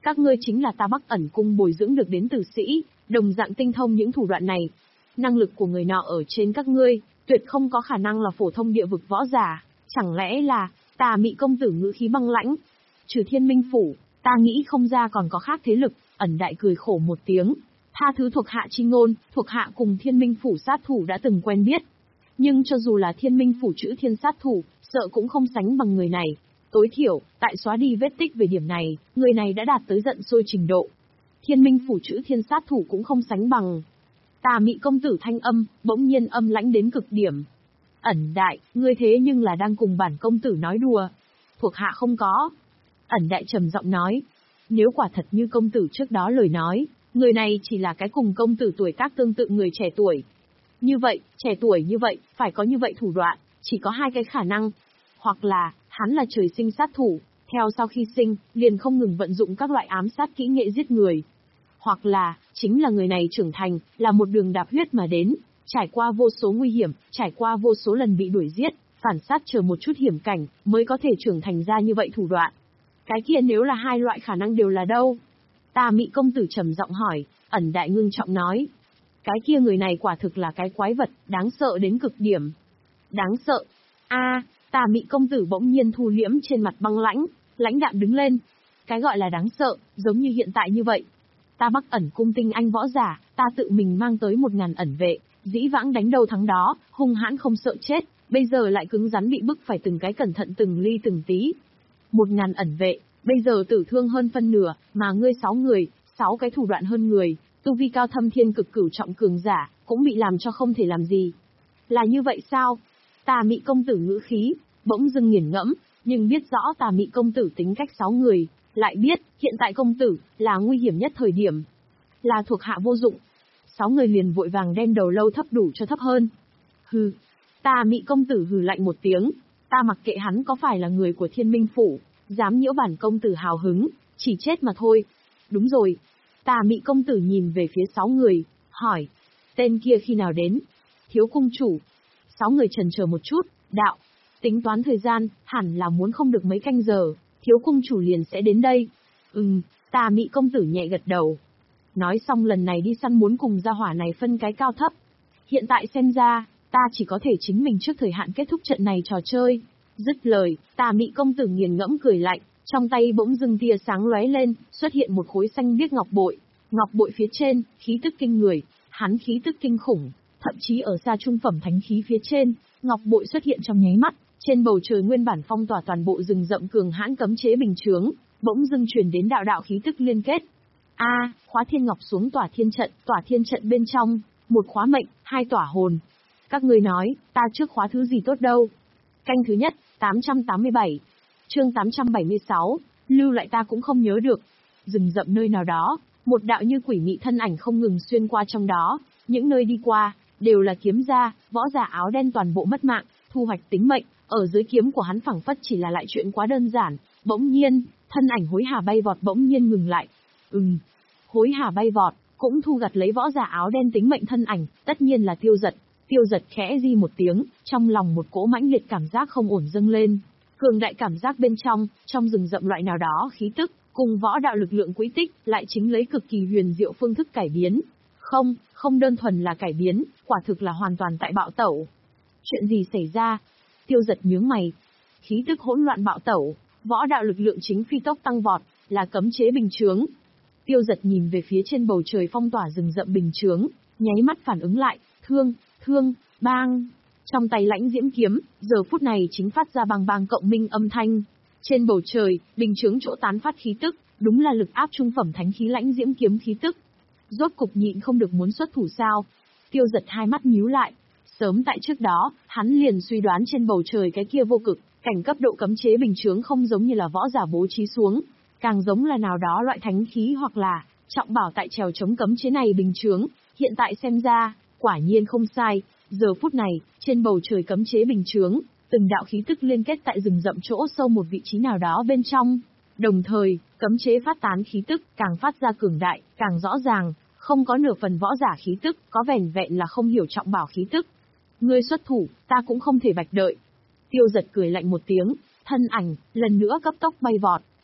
Các ngươi chính là ta Bắc Ẩn cung bồi dưỡng được đến tử sĩ, đồng dạng tinh thông những thủ đoạn này. Năng lực của người nọ ở trên các ngươi, tuyệt không có khả năng là phổ thông địa vực võ giả, chẳng lẽ là, Tà Mị công tử ngữ khí băng lãnh. Trừ Thiên Minh phủ, ta nghĩ không ra còn có khác thế lực. Ẩn Đại cười khổ một tiếng, tha thứ thuộc hạ chi ngôn, thuộc hạ cùng Thiên Minh phủ sát thủ đã từng quen biết. Nhưng cho dù là Thiên Minh phủ chữ thiên sát thủ, sợ cũng không sánh bằng người này. Tối thiểu, tại xóa đi vết tích về điểm này, người này đã đạt tới giận sôi trình độ. Thiên Minh phủ chữ thiên sát thủ cũng không sánh bằng. Tà Mị công tử thanh âm, bỗng nhiên âm lãnh đến cực điểm. Ẩn Đại, ngươi thế nhưng là đang cùng bản công tử nói đùa. Thuộc hạ không có. Ẩn Đại trầm giọng nói. Nếu quả thật như công tử trước đó lời nói, người này chỉ là cái cùng công tử tuổi tác tương tự người trẻ tuổi. Như vậy, trẻ tuổi như vậy, phải có như vậy thủ đoạn, chỉ có hai cái khả năng. Hoặc là, hắn là trời sinh sát thủ, theo sau khi sinh, liền không ngừng vận dụng các loại ám sát kỹ nghệ giết người. Hoặc là, chính là người này trưởng thành, là một đường đạp huyết mà đến, trải qua vô số nguy hiểm, trải qua vô số lần bị đuổi giết, phản sát chờ một chút hiểm cảnh, mới có thể trưởng thành ra như vậy thủ đoạn. Cái kia nếu là hai loại khả năng đều là đâu? Tà Mị công tử trầm giọng hỏi. Ẩn Đại ngưng trọng nói. Cái kia người này quả thực là cái quái vật, đáng sợ đến cực điểm. Đáng sợ. A, à, Tà Mị công tử bỗng nhiên thu liễm trên mặt băng lãnh, lãnh đạm đứng lên. Cái gọi là đáng sợ, giống như hiện tại như vậy. Ta Bắc Ẩn cung tinh anh võ giả, ta tự mình mang tới một ngàn ẩn vệ, dĩ vãng đánh đầu thắng đó, hung hãn không sợ chết, bây giờ lại cứng rắn bị bức phải từng cái cẩn thận từng ly từng tí. Một ngàn ẩn vệ, bây giờ tử thương hơn phân nửa, mà ngươi sáu người, sáu cái thủ đoạn hơn người, tu vi cao thâm thiên cực cửu trọng cường giả, cũng bị làm cho không thể làm gì. Là như vậy sao? Tà Mị công tử ngữ khí, bỗng dưng nghiền ngẫm, nhưng biết rõ Tà Mị công tử tính cách sáu người, lại biết, hiện tại công tử, là nguy hiểm nhất thời điểm. Là thuộc hạ vô dụng. Sáu người liền vội vàng đem đầu lâu thấp đủ cho thấp hơn. Hừ. Tà Mị công tử hừ lạnh một tiếng, ta mặc kệ hắn có phải là người của Thiên Minh phủ, dám nhiễu bản công tử hào hứng, chỉ chết mà thôi. Đúng rồi. Tà Mị công tử nhìn về phía sáu người, hỏi, tên kia khi nào đến? Thiếu cung chủ. Sáu người chần chờ một chút, đạo, tính toán thời gian, hẳn là muốn không được mấy canh giờ, thiếu cung chủ liền sẽ đến đây. Ừm, Tà Mị công tử nhẹ gật đầu. Nói xong lần này đi săn muốn cùng gia hỏa này phân cái cao thấp. Hiện tại xem ra, ta chỉ có thể chính mình trước thời hạn kết thúc trận này trò chơi. Dứt lời, Tà Mị công tử nghiền ngẫm cười lạnh, trong tay bỗng dưng tia sáng lóe lên, xuất hiện một khối xanh biếc ngọc bội. Ngọc bội phía trên, khí tức kinh người, hắn khí tức kinh khủng, thậm chí ở xa trung phẩm thánh khí phía trên, ngọc bội xuất hiện trong nháy mắt, trên bầu trời nguyên bản phong tỏa toàn bộ rừng rậm cường hãn cấm chế bình chướng, bỗng dưng truyền đến đạo đạo khí tức liên kết. A, à, khóa thiên ngọc xuống tỏa thiên trận, tỏa thiên trận bên trong, một khóa mệnh, hai tỏa hồn. Các ngươi nói, ta trước khóa thứ gì tốt đâu? Canh thứ nhất, tám trăm tám mươi bảy. Chương tám trăm bảy mươi sáu, lưu lại ta cũng không nhớ được. Rừng rậm nơi nào đó, một đạo như quỷ mị thân ảnh không ngừng xuyên qua trong đó, những nơi đi qua, đều là kiếm gia, võ giả áo đen toàn bộ mất mạng, thu hoạch tính mệnh, ở dưới kiếm của hắn phảng phất chỉ là lại chuyện quá đơn giản, bỗng nhiên, thân ảnh hối hả bay vọt bỗng nhiên ngừng lại. Ừm, hối hả bay vọt, cũng thu gặt lấy võ giả áo đen tính mệnh thân ảnh, tất nhiên là Tiêu Dật. Tiêu Dật khẽ di một tiếng, trong lòng một cỗ mãnh liệt cảm giác không ổn dâng lên. Cường đại cảm giác bên trong, trong rừng rậm loại nào đó khí tức, cùng võ đạo lực lượng quỹ tích, lại chính lấy cực kỳ huyền diệu phương thức cải biến. Không, không đơn thuần là cải biến, quả thực là hoàn toàn tại bạo tẩu. Chuyện gì xảy ra? Tiêu Dật nhướng mày. Khí tức hỗn loạn bạo tẩu, võ đạo lực lượng chính phi tốc tăng vọt, là cấm chế bình chướng. Tiêu Dật nhìn về phía trên bầu trời phong tỏa rừng rậm bình chướng, nháy mắt phản ứng lại, thương, thương, bang. Trong tay lãnh diễm kiếm, giờ phút này chính phát ra bang bang cộng minh âm thanh. Trên bầu trời, bình chướng chỗ tán phát khí tức, đúng là lực áp trung phẩm thánh khí lãnh diễm kiếm khí tức. Rốt cục nhịn không được muốn xuất thủ sao? Tiêu Dật hai mắt nhíu lại. Sớm tại trước đó, hắn liền suy đoán trên bầu trời cái kia vô cực, cảnh cấp độ cấm chế bình chướng không giống như là võ giả bố trí xuống, càng giống là nào đó loại thánh khí hoặc là trọng bảo tại trèo chống cấm chế này bình chướng. Hiện tại xem ra, quả nhiên không sai. Giờ phút này, trên bầu trời cấm chế bình chướng, từng đạo khí tức liên kết tại rừng rậm chỗ sâu một vị trí nào đó bên trong. Đồng thời, cấm chế phát tán khí tức càng phát ra cường đại, càng rõ ràng, không có nửa phần võ giả khí tức, có vẻn vẹn là không hiểu trọng bảo khí tức. Ngươi xuất thủ, ta cũng không thể bạch đợi. Tiêu Dật cười lạnh một tiếng, thân ảnh lần nữa cấp tốc bay vọt.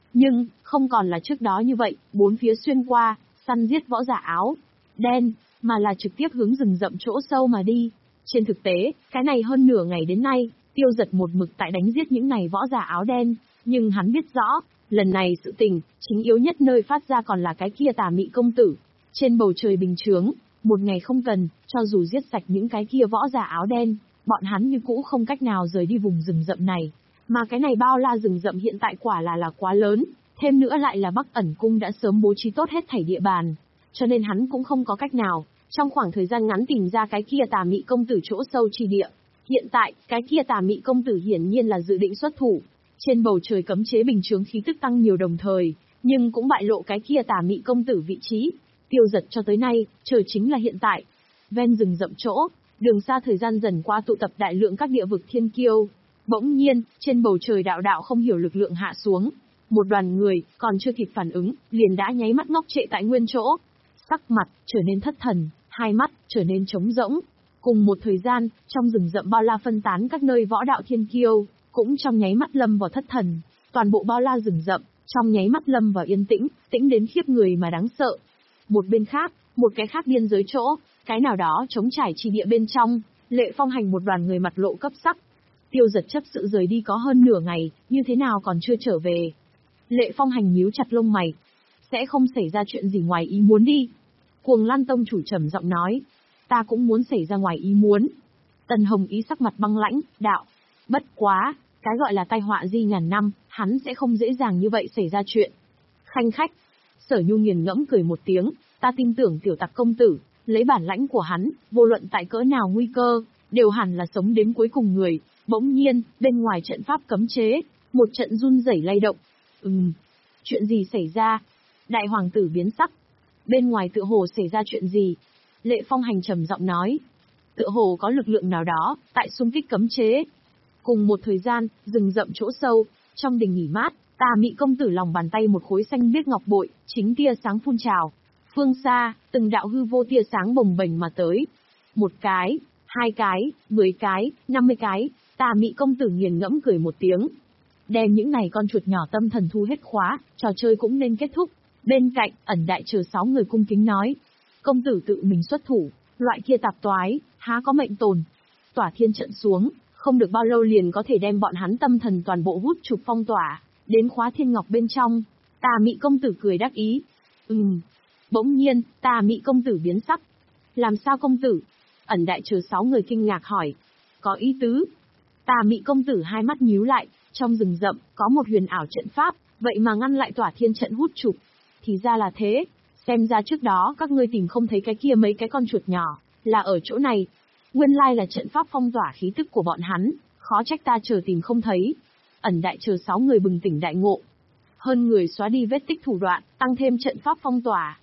Nhưng, không còn là trước đó như vậy, bốn phía xuyên qua, săn giết võ giả áo đen, mà là trực tiếp hướng rừng rậm chỗ sâu mà đi. Trên thực tế, cái này hơn nửa ngày đến nay, Tiêu Giật một mực tại đánh giết những này võ giả áo đen, nhưng hắn biết rõ, lần này sự tình, chính yếu nhất nơi phát ra còn là cái kia Tà Mị công tử. Trên bầu trời bình chướng, một ngày không cần, cho dù giết sạch những cái kia võ giả áo đen, bọn hắn như cũ không cách nào rời đi vùng rừng rậm này. Mà cái này bao la rừng rậm hiện tại quả là là quá lớn, thêm nữa lại là Bắc Ẩn Cung đã sớm bố trí tốt hết thảy địa bàn, cho nên hắn cũng không có cách nào, trong khoảng thời gian ngắn tìm ra cái kia Tà Mị công tử chỗ sâu chi địa. Hiện tại, cái kia Tà Mị công tử hiển nhiên là dự định xuất thủ. Trên bầu trời cấm chế bình chướng khí tức tăng nhiều đồng thời, nhưng cũng bại lộ cái kia Tà Mị công tử vị trí. Tiêu Giật cho tới nay, chờ chính là hiện tại. Ven rừng rậm chỗ, đường xa thời gian dần qua tụ tập đại lượng các địa vực thiên kiêu. Bỗng nhiên, trên bầu trời đạo đạo không hiểu lực lượng hạ xuống. Một đoàn người, còn chưa kịp phản ứng, liền đã nháy mắt ngốc trệ tại nguyên chỗ. Sắc mặt, trở nên thất thần, hai mắt, trở nên trống rỗng. Cùng một thời gian, trong rừng rậm bao la phân tán các nơi võ đạo thiên kiêu, cũng trong nháy mắt lâm vào thất thần. Toàn bộ bao la rừng rậm, trong nháy mắt lâm vào yên tĩnh, tĩnh đến khiếp người mà đáng sợ. Một bên khác, một cái khác biên giới chỗ, cái nào đó trống trải chi địa bên trong, Lệ Phong Hành một đoàn người mặt lộ cấp sắc. Tiêu Giật chấp sự rời đi có hơn nửa ngày, như thế nào còn chưa trở về. Lệ Phong Hành nhíu chặt lông mày. Sẽ không xảy ra chuyện gì ngoài ý muốn đi. Cuồng Lan tông chủ trầm giọng nói. Ta cũng muốn xảy ra ngoài ý muốn. Tần Hồng Ý sắc mặt băng lãnh, đạo. Bất quá, cái gọi là tai họa di ngàn năm, hắn sẽ không dễ dàng như vậy xảy ra chuyện. Khanh khách. Sở Nhu nghiền ngẫm cười một tiếng, ta tin tưởng tiểu tặc công tử, lấy bản lãnh của hắn, vô luận tại cỡ nào nguy cơ, đều hẳn là sống đến cuối cùng người. Bỗng nhiên, bên ngoài trận pháp cấm chế, một trận run rẩy lay động. Ừm, chuyện gì xảy ra? Đại hoàng tử biến sắc. Bên ngoài tựa hồ xảy ra chuyện gì? Lệ Phong Hành trầm giọng nói. Tựa hồ có lực lượng nào đó, tại xung kích cấm chế. Cùng một thời gian, rừng rậm chỗ sâu, trong đình nghỉ mát, Tà Mị công tử lòng bàn tay một khối xanh biếc ngọc bội, chính tia sáng phun trào. Phương xa, từng đạo hư vô tia sáng bồng bềnh mà tới. Một cái, hai cái, mười cái, năm mươi cái, Tà Mị công tử nghiền ngẫm cười một tiếng. Đem những này con chuột nhỏ tâm thần thu hết khóa, trò chơi cũng nên kết thúc. Bên cạnh, Ẩn Đại chờ sáu người cung kính nói. Công tử tự mình xuất thủ, loại kia tạp toái, há có mệnh tồn. Tỏa thiên trận xuống, không được bao lâu liền có thể đem bọn hắn tâm thần toàn bộ hút chụp phong tỏa, đến khóa thiên ngọc bên trong. Tà Mị công tử cười đắc ý. Ừm. Bỗng nhiên, Tà Mị công tử biến sắc. Làm sao công tử? Ẩn Đại chờ sáu người kinh ngạc hỏi. Có ý tứ. Tà Mị công tử hai mắt nhíu lại, trong rừng rậm, có một huyền ảo trận pháp, vậy mà ngăn lại tỏa thiên trận hút chụp. Thì ra là thế, xem ra trước đó các ngươi tìm không thấy cái kia mấy cái con chuột nhỏ, là ở chỗ này. Nguyên lai là trận pháp phong tỏa khí tức của bọn hắn, khó trách ta chờ tìm không thấy. Ẩn Đại chờ sáu người bừng tỉnh đại ngộ. Hơn người xóa đi vết tích thủ đoạn, tăng thêm trận pháp phong tỏa.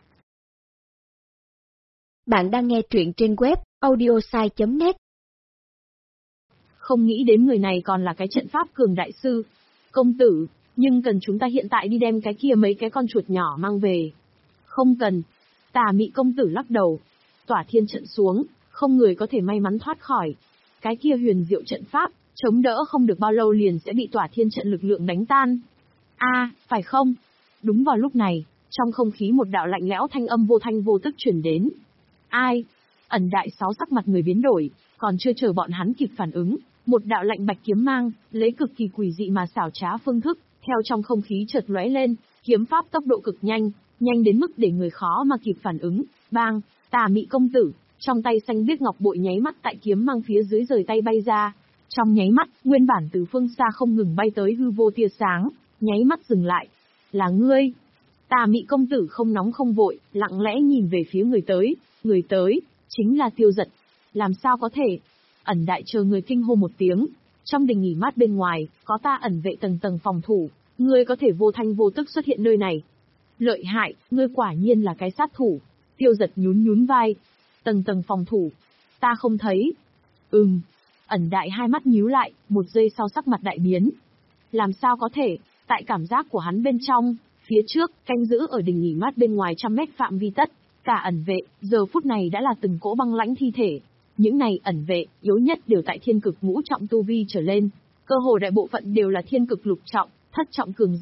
Bạn đang nghe truyện trên web audiosai chấm net. Không nghĩ đến người này còn là cái trận pháp cường đại sư. Công tử, nhưng cần chúng ta hiện tại đi đem cái kia mấy cái con chuột nhỏ mang về. Không cần. Tà Mị công tử lắc đầu. Tỏa thiên trận xuống, không người có thể may mắn thoát khỏi. Cái kia huyền diệu trận pháp, chống đỡ không được bao lâu liền sẽ bị tỏa thiên trận lực lượng đánh tan. A, à, phải không? Đúng vào lúc này, trong không khí một đạo lạnh lẽo thanh âm vô thanh vô tức truyền đến. Ai? Ẩn Đại sáu sắc mặt người biến đổi, còn chưa chờ bọn hắn kịp phản ứng, một đạo lạnh bạch kiếm mang, lấy cực kỳ quỷ dị mà xảo trá phương thức, theo trong không khí chợt lóe lên, kiếm pháp tốc độ cực nhanh, nhanh đến mức để người khó mà kịp phản ứng. Bang, Tà Mị công tử, trong tay xanh biếc ngọc bội nháy mắt tại kiếm mang phía dưới rời tay bay ra. Trong nháy mắt, nguyên bản từ phương xa không ngừng bay tới hư vô tia sáng, nháy mắt dừng lại. Là ngươi? Tà Mị công tử không nóng không vội, lặng lẽ nhìn về phía người tới, người tới, chính là Tiêu Giật. Làm sao có thể? Ẩn Đại chờ người kinh hô một tiếng. Trong đình nghỉ mát bên ngoài, có ta ẩn vệ tầng tầng phòng thủ, ngươi có thể vô thanh vô tức xuất hiện nơi này. Lợi hại, ngươi quả nhiên là cái sát thủ. Tiêu Giật nhún nhún vai. Tầng tầng phòng thủ. Ta không thấy. Ừm. Ẩn Đại hai mắt nhíu lại, một giây sau sắc mặt đại biến. Làm sao có thể, tại cảm giác của hắn bên trong, phía trước, canh giữ ở đình nghỉ mát bên ngoài trăm mét phạm vi tất, cả ẩn vệ, giờ phút này đã là từng cỗ băng lãnh thi thể. Những này ẩn vệ, yếu nhất đều tại thiên cực ngũ trọng tu vi trở lên. Cơ hồ đại bộ phận đều là thiên cực lục trọng, thất trọng cường giả,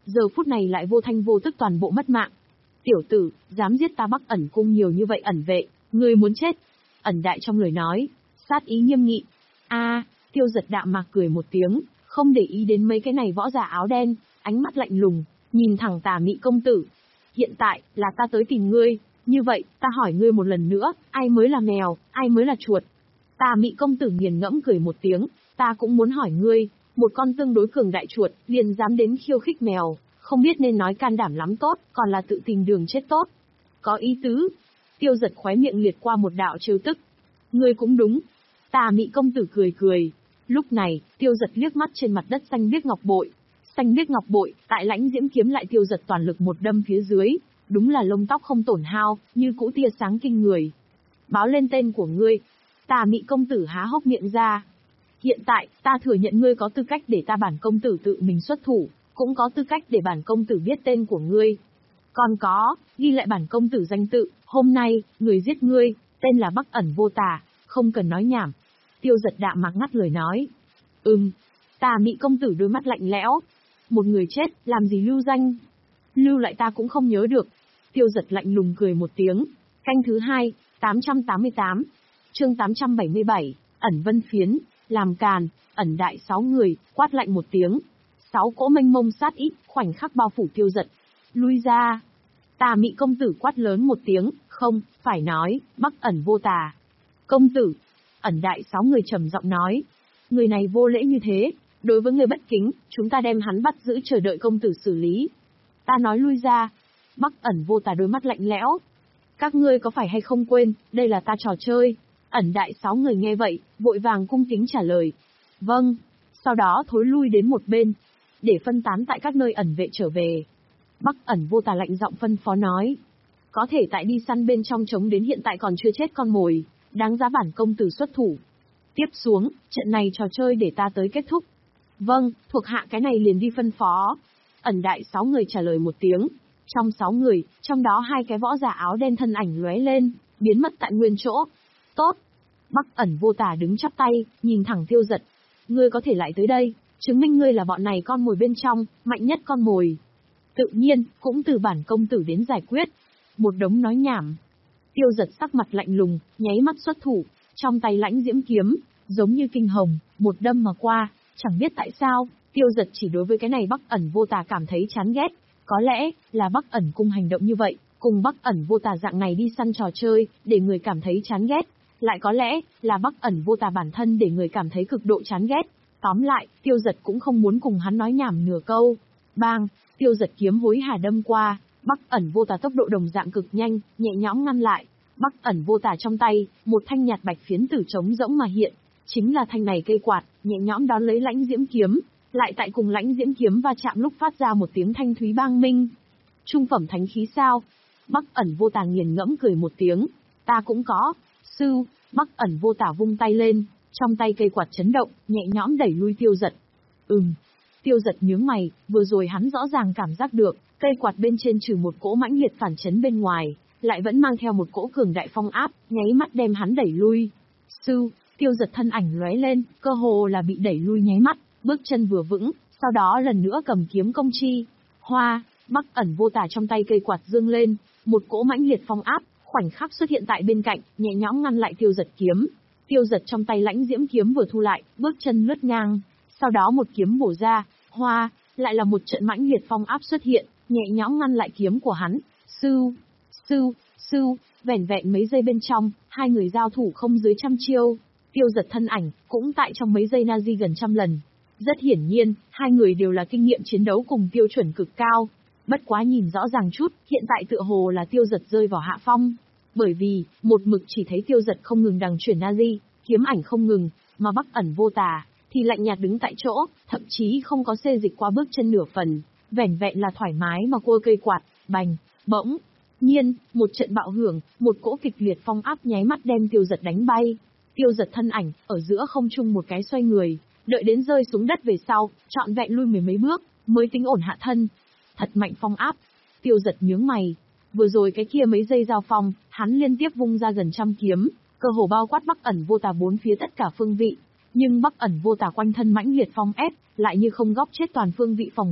giờ phút này lại vô thanh vô tức toàn bộ mất mạng. Tiểu tử, dám giết ta Bắc Ẩn cung nhiều như vậy ẩn vệ, ngươi muốn chết. Ẩn đại trong lời nói, sát ý nghiêm nghị. A, Tiêu Giật đạm mạc cười một tiếng, không để ý đến mấy cái này võ giả áo đen, ánh mắt lạnh lùng, nhìn thẳng Tà Mị công tử. Hiện tại, là ta tới tìm ngươi, như vậy, ta hỏi ngươi một lần nữa, ai mới là mèo, ai mới là chuột? Tà Mị công tử nghiền ngẫm cười một tiếng, ta cũng muốn hỏi ngươi, một con tương đối cường đại chuột, liền dám đến khiêu khích mèo, không biết nên nói can đảm lắm tốt, còn là tự tìm đường chết tốt. Có ý tứ. Tiêu Giật khóe miệng liệt qua một đạo trêu tức. Ngươi cũng đúng. Tà Mị công tử cười cười. Lúc này, Tiêu Giật liếc mắt trên mặt đất xanh biếc ngọc bội. Xanh biếc ngọc bội, tại lãnh diễm kiếm lại Tiêu Giật toàn lực một đâm phía dưới, đúng là lông tóc không tổn hao, như cũ tia sáng kinh người. Báo lên tên của ngươi. Tà Mị công tử há hốc miệng ra. Hiện tại, ta thừa nhận ngươi có tư cách để ta bản công tử tự mình xuất thủ, cũng có tư cách để bản công tử biết tên của ngươi. Còn có, ghi lại bản công tử danh tự, hôm nay, người giết ngươi, tên là Bắc Ẩn Vô Tà, không cần nói nhảm. Tiêu Giật đạm mạc ngắt lời nói. Ừm. Tà Mị công tử đôi mắt lạnh lẽo. Một người chết, làm gì lưu danh? Lưu lại ta cũng không nhớ được. Tiêu Giật lạnh lùng cười một tiếng. Canh thứ hai, tám trăm tám mươi tám. Chương tám trăm bảy mươi bảy, Ẩn Vân Phiến, làm càn, ẩn đại sáu người, quát lạnh một tiếng. Sáu cỗ mênh mông sát ý, khoảnh khắc bao phủ Tiêu Giật. Lui ra. Tà Mị công tử quát lớn một tiếng, không, phải nói, Bắc Ẩn Vô Tà. Công tử. Ẩn đại sáu người trầm giọng nói. Người này vô lễ như thế, đối với người bất kính, chúng ta đem hắn bắt giữ chờ đợi công tử xử lý. Ta nói lui ra. Bắc Ẩn Vô Tà đôi mắt lạnh lẽo. Các ngươi có phải hay không quên, đây là ta trò chơi. Ẩn đại sáu người nghe vậy, vội vàng cung kính trả lời. Vâng. Sau đó thối lui đến một bên, để phân tán tại các nơi ẩn vệ trở về. Bắc Ẩn Vô Tà lạnh giọng phân phó nói. Có thể tại đi săn bên trong trống đến hiện tại còn chưa chết con mồi, đáng giá bản công tử xuất thủ. Tiếp xuống, trận này trò chơi để ta tới kết thúc. Vâng, thuộc hạ cái này liền đi phân phó. Ẩn đại sáu người trả lời một tiếng. Trong sáu người, trong đó hai cái võ giả áo đen thân ảnh lóe lên, biến mất tại nguyên chỗ. Tốt. Bắc Ẩn Vô Tà đứng chắp tay, nhìn thẳng Tiêu Giật. Ngươi có thể lại tới đây, chứng minh ngươi là bọn này con mồi bên trong, mạnh nhất con mồi. Tự nhiên, cũng từ bản công tử đến giải quyết. Một đống nói nhảm. Tiêu Giật sắc mặt lạnh lùng, nháy mắt xuất thủ, trong tay lãnh diễm kiếm, giống như kinh hồng, một đâm mà qua, chẳng biết tại sao, Tiêu Giật chỉ đối với cái này Bắc Ẩn Vô Tà cảm thấy chán ghét. Có lẽ, là Bắc Ẩn cung hành động như vậy, cùng Bắc Ẩn Vô Tà dạng này đi săn trò chơi, để người cảm thấy chán ghét. Lại có lẽ, là Bắc Ẩn Vô Tà bản thân để người cảm thấy cực độ chán ghét. Tóm lại, Tiêu Giật cũng không muốn cùng hắn nói nhảm nửa câu. Bang, Tiêu Giật kiếm hối hà đâm qua, Bắc Ẩn Vô Tà tốc độ đồng dạng cực nhanh, nhẹ nhõm ngăn lại. Bắc Ẩn Vô Tà trong tay, một thanh nhạt bạch phiến tử trống rỗng mà hiện, chính là thanh này cây quạt, nhẹ nhõm đón lấy lãnh diễm kiếm, lại tại cùng lãnh diễm kiếm va chạm lúc phát ra một tiếng thanh thúy bang minh. Trung phẩm thánh khí sao? Bắc Ẩn Vô Tà nghiền ngẫm cười một tiếng, ta cũng có. Sư, Bắc Ẩn Vô Tà vung tay lên, trong tay cây quạt chấn động, nhẹ nhõm đẩy lui Tiêu Giật. Ừm. Tiêu Giật nhướng mày, vừa rồi hắn rõ ràng cảm giác được, cây quạt bên trên trừ một cỗ mãnh liệt phản chấn bên ngoài, lại vẫn mang theo một cỗ cường đại phong áp, nháy mắt đem hắn đẩy lui. Sư, Tiêu Giật thân ảnh lóe lên, cơ hồ là bị đẩy lui nháy mắt, bước chân vừa vững, sau đó lần nữa cầm kiếm công chi. Hoa, Bắc Ẩn Vô Tà trong tay cây quạt dương lên, một cỗ mãnh liệt phong áp, khoảnh khắc xuất hiện tại bên cạnh, nhẹ nhõm ngăn lại Tiêu Giật kiếm. Tiêu Giật trong tay lãnh diễm kiếm vừa thu lại, bước chân lướt ngang, sau đó một kiếm bổ ra, hoa, lại là một trận mãnh liệt phong áp xuất hiện, nhẹ nhõm ngăn lại kiếm của hắn. Sư, sư, sư, vẻn vẹn mấy giây bên trong, hai người giao thủ không dưới trăm chiêu. Tiêu Giật thân ảnh, cũng tại trong mấy giây Nazi gần trăm lần. Rất hiển nhiên, hai người đều là kinh nghiệm chiến đấu cùng tiêu chuẩn cực cao. Bất quá nhìn rõ ràng chút, hiện tại tựa hồ là Tiêu Giật rơi vào hạ phong. Bởi vì, một mực chỉ thấy Tiêu Giật không ngừng đằng chuyển Nazi, kiếm ảnh không ngừng, mà Bắc Ẩn Vô Tà thì lạnh nhạt đứng tại chỗ, thậm chí không có xê dịch qua bước chân nửa phần, vẻn vẹn là thoải mái mà cua cây quạt, bành, bỗng nhiên, một trận bạo hưởng, một cỗ kịch liệt phong áp nháy mắt đem Tiêu Giật đánh bay. Tiêu Giật thân ảnh, ở giữa không trung một cái xoay người, đợi đến rơi xuống đất về sau, trọn vẹn lui mười mấy bước, mới tính ổn hạ thân. Thật mạnh phong áp. Tiêu Giật nhướng mày. Vừa rồi cái kia mấy giây giao phong, hắn liên tiếp vung ra gần trăm kiếm, cơ hồ bao quát Bắc Ẩn Vô Tà bốn phía tất cả phương vị. Nhưng Bắc Ẩn Vô Tà quanh thân mãnh liệt phong ép, lại như không góc chết toàn phương vị phòng ngự,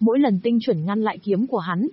mỗi lần tinh chuẩn ngăn lại kiếm của hắn.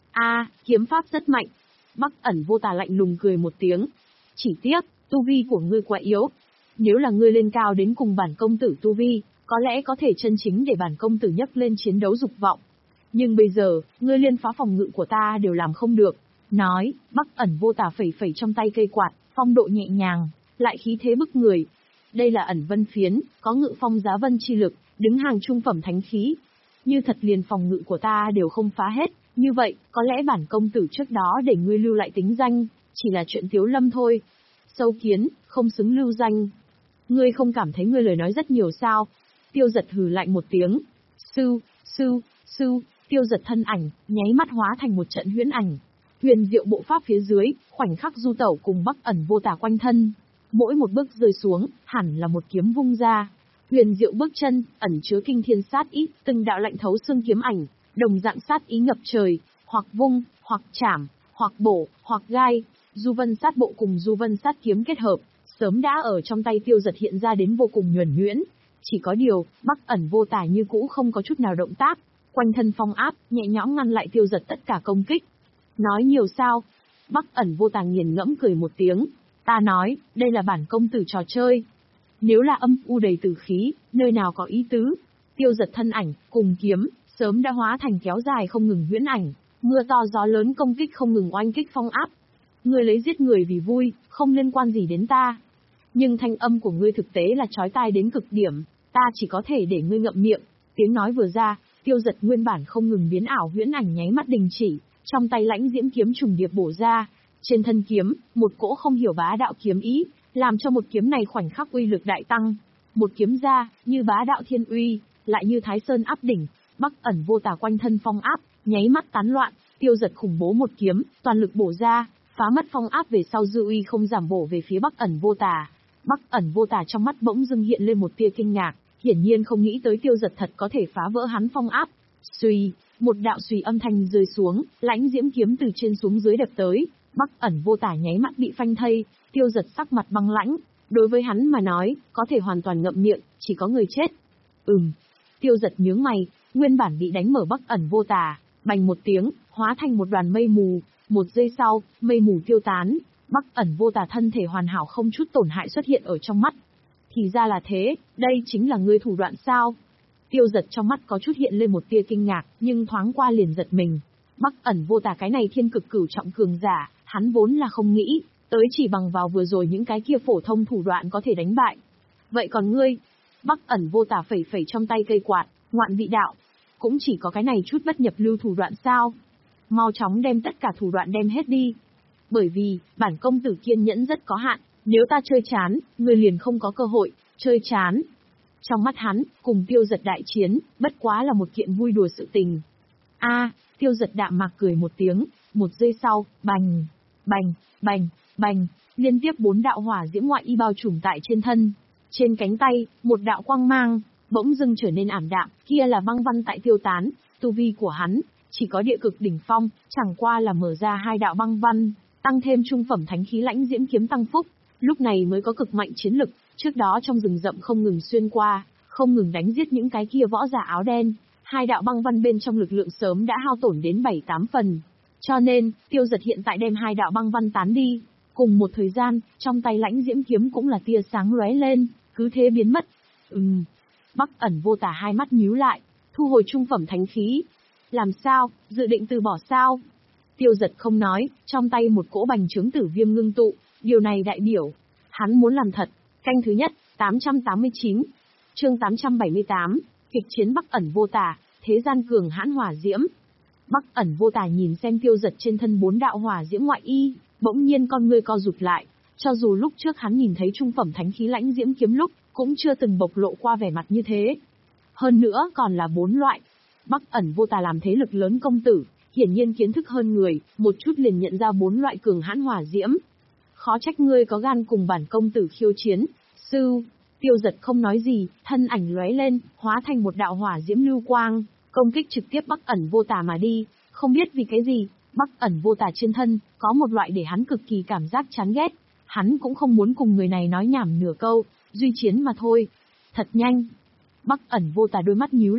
A, kiếm pháp rất mạnh. Bắc ẩn vô tà lạnh lùng cười một tiếng. Chỉ tiếc, tu vi của ngươi quá yếu. Nếu là ngươi lên cao đến cùng bản công tử tu vi, có lẽ có thể chân chính để bản công tử nhấc lên chiến đấu dục vọng. Nhưng bây giờ, ngươi liên phá phòng ngự của ta đều làm không được. Nói, Bắc ẩn vô tà phẩy phẩy trong tay cây quạt, phong độ nhẹ nhàng, lại khí thế bức người. Đây là ẩn vân phiến, có ngự phong giá vân chi lực, đứng hàng trung phẩm thánh khí. Như thật liền phòng ngự của ta đều không phá hết, như vậy, có lẽ bản công tử trước đó để ngươi lưu lại tính danh, chỉ là chuyện tiếu lâm thôi. Sâu kiến, không xứng lưu danh. Ngươi không cảm thấy ngươi lời nói rất nhiều sao? Tiêu giật hừ lạnh một tiếng. Sư, sư, sư, tiêu giật thân ảnh, nháy mắt hóa thành một trận huyễn ảnh. Huyền diệu bộ pháp phía dưới, khoảnh khắc du tẩu cùng Bắc ẩn vô tà quanh thân. Mỗi một bước rơi xuống, hẳn là một kiếm vung ra. Huyền diệu bước chân, ẩn chứa kinh thiên sát ý, từng đạo lạnh thấu xương kiếm ảnh, đồng dạng sát ý ngập trời, hoặc vung, hoặc chảm, hoặc bổ, hoặc gai. Du vân sát bộ cùng du vân sát kiếm kết hợp, sớm đã ở trong tay tiêu giật hiện ra đến vô cùng nhuần nhuyễn. Chỉ có điều, Bắc ẩn vô tà như cũ không có chút nào động tác, quanh thân phong áp, nhẹ nhõm ngăn lại tiêu giật tất cả công kích. Nói nhiều sao? Bắc ẩn vô tà nghiền ngẫm cười một tiếng. Ta nói, đây là bản công tử trò chơi. Nếu là âm u đầy tử khí, nơi nào có ý tứ. Tiêu giật thân ảnh, cùng kiếm, sớm đã hóa thành kéo dài không ngừng huyễn ảnh, mưa to gió lớn công kích không ngừng oanh kích phong áp. Ngươi lấy giết người vì vui, không liên quan gì đến ta. Nhưng thanh âm của ngươi thực tế là chói tai đến cực điểm, ta chỉ có thể để ngươi ngậm miệng. Tiếng nói vừa ra, tiêu giật nguyên bản không ngừng biến ảo huyễn ảnh nháy mắt đình chỉ, trong tay lãnh diễm kiếm trùng điệp bổ ra. Trên thân kiếm, một cỗ không hiểu bá đạo kiếm ý, làm cho một kiếm này khoảnh khắc uy lực đại tăng. Một kiếm ra, như bá đạo thiên uy, lại như thái sơn áp đỉnh, Bắc ẩn vô tà quanh thân phong áp, nháy mắt tán loạn, tiêu giật khủng bố một kiếm, toàn lực bổ ra, phá mất phong áp về sau dư uy không giảm bổ về phía Bắc ẩn vô tà. Bắc ẩn vô tà trong mắt bỗng dưng hiện lên một tia kinh ngạc, hiển nhiên không nghĩ tới tiêu giật thật có thể phá vỡ hắn phong áp. Suy, một đạo suy âm thanh rơi xuống, lãnh diễm kiếm từ trên xuống dưới đập tới, Bắc ẩn vô tà nháy mắt bị phanh thây, tiêu giật sắc mặt băng lãnh. Đối với hắn mà nói, có thể hoàn toàn ngậm miệng, chỉ có người chết. Ừm. Tiêu giật nhướng mày, nguyên bản bị đánh mở Bắc ẩn vô tà, bành một tiếng, hóa thành một đoàn mây mù. Một giây sau, mây mù tiêu tán, Bắc ẩn vô tà thân thể hoàn hảo không chút tổn hại xuất hiện ở trong mắt. Thì ra là thế, đây chính là ngươi thủ đoạn sao? Tiêu giật trong mắt có chút hiện lên một tia kinh ngạc, nhưng thoáng qua liền giật mình. Bắc ẩn vô tà cái này thiên cực cửu trọng cường giả, hắn vốn là không nghĩ, tới chỉ bằng vào vừa rồi những cái kia phổ thông thủ đoạn có thể đánh bại. Vậy còn ngươi? Bắc ẩn vô tà phẩy phẩy trong tay cây quạt, ngoạn vị đạo. Cũng chỉ có cái này chút bất nhập lưu thủ đoạn sao? Mau chóng đem tất cả thủ đoạn đem hết đi. Bởi vì, bản công tử kiên nhẫn rất có hạn, nếu ta chơi chán, ngươi liền không có cơ hội, chơi chán. Trong mắt hắn, cùng tiêu giật đại chiến, bất quá là một kiện vui đùa sự tình. A, tiêu giật đạm mạc cười một tiếng, một giây sau, bành, bành, bành, bành, liên tiếp bốn đạo hỏa diễm ngoại y bao trùm tại trên thân. Trên cánh tay, một đạo quang mang, bỗng dưng trở nên ảm đạm, kia là băng văn tại tiêu tán, tu vi của hắn, chỉ có địa cực đỉnh phong, chẳng qua là mở ra hai đạo băng văn, tăng thêm trung phẩm thánh khí lãnh diễm kiếm tăng phúc, lúc này mới có cực mạnh chiến lực, trước đó trong rừng rậm không ngừng xuyên qua, không ngừng đánh giết những cái kia võ giả áo đen, hai đạo băng văn bên trong lực lượng sớm đã hao tổn đến bảy tám phần. Cho nên, tiêu giật hiện tại đem hai đạo băng văn tán đi, cùng một thời gian, trong tay lãnh diễm kiếm cũng là tia sáng lóe lên, cứ thế biến mất. Ừm. Bắc ẩn vô tà hai mắt nhíu lại, thu hồi trung phẩm thánh khí. Làm sao, dự định từ bỏ sao? Tiêu giật không nói, trong tay một cỗ bành trướng tử viêm ngưng tụ, điều này đại biểu, hắn muốn làm thật. Canh thứ nhất, tám trăm tám mươi chín. Chương tám trăm bảy mươi tám, kịch chiến Bắc ẩn vô tà, thế gian cường hãn hỏa diễm. Bắc ẩn vô tà nhìn xem tiêu giật trên thân bốn đạo hỏa diễm ngoại y, bỗng nhiên con ngươi co rụt lại, cho dù lúc trước hắn nhìn thấy trung phẩm thánh khí lãnh diễm kiếm lúc, cũng chưa từng bộc lộ qua vẻ mặt như thế. Hơn nữa còn là bốn loại. Bắc ẩn vô tà làm thế lực lớn công tử, hiển nhiên kiến thức hơn người, một chút liền nhận ra bốn loại cường hãn hỏa diễm. Khó trách ngươi có gan cùng bản công tử khiêu chiến, sư. Tiêu giật không nói gì, thân ảnh lóe lên, hóa thành một đạo hỏa diễm lưu quang, công kích trực tiếp Bắc ẩn vô tà mà đi. Không biết vì cái gì, Bắc ẩn vô tà trên thân, có một loại để hắn cực kỳ cảm giác chán ghét. Hắn cũng không muốn cùng người này nói nhảm nửa câu, duy chiến mà thôi. Thật nhanh. Bắc ẩn vô tà đôi mắt nhíu lại,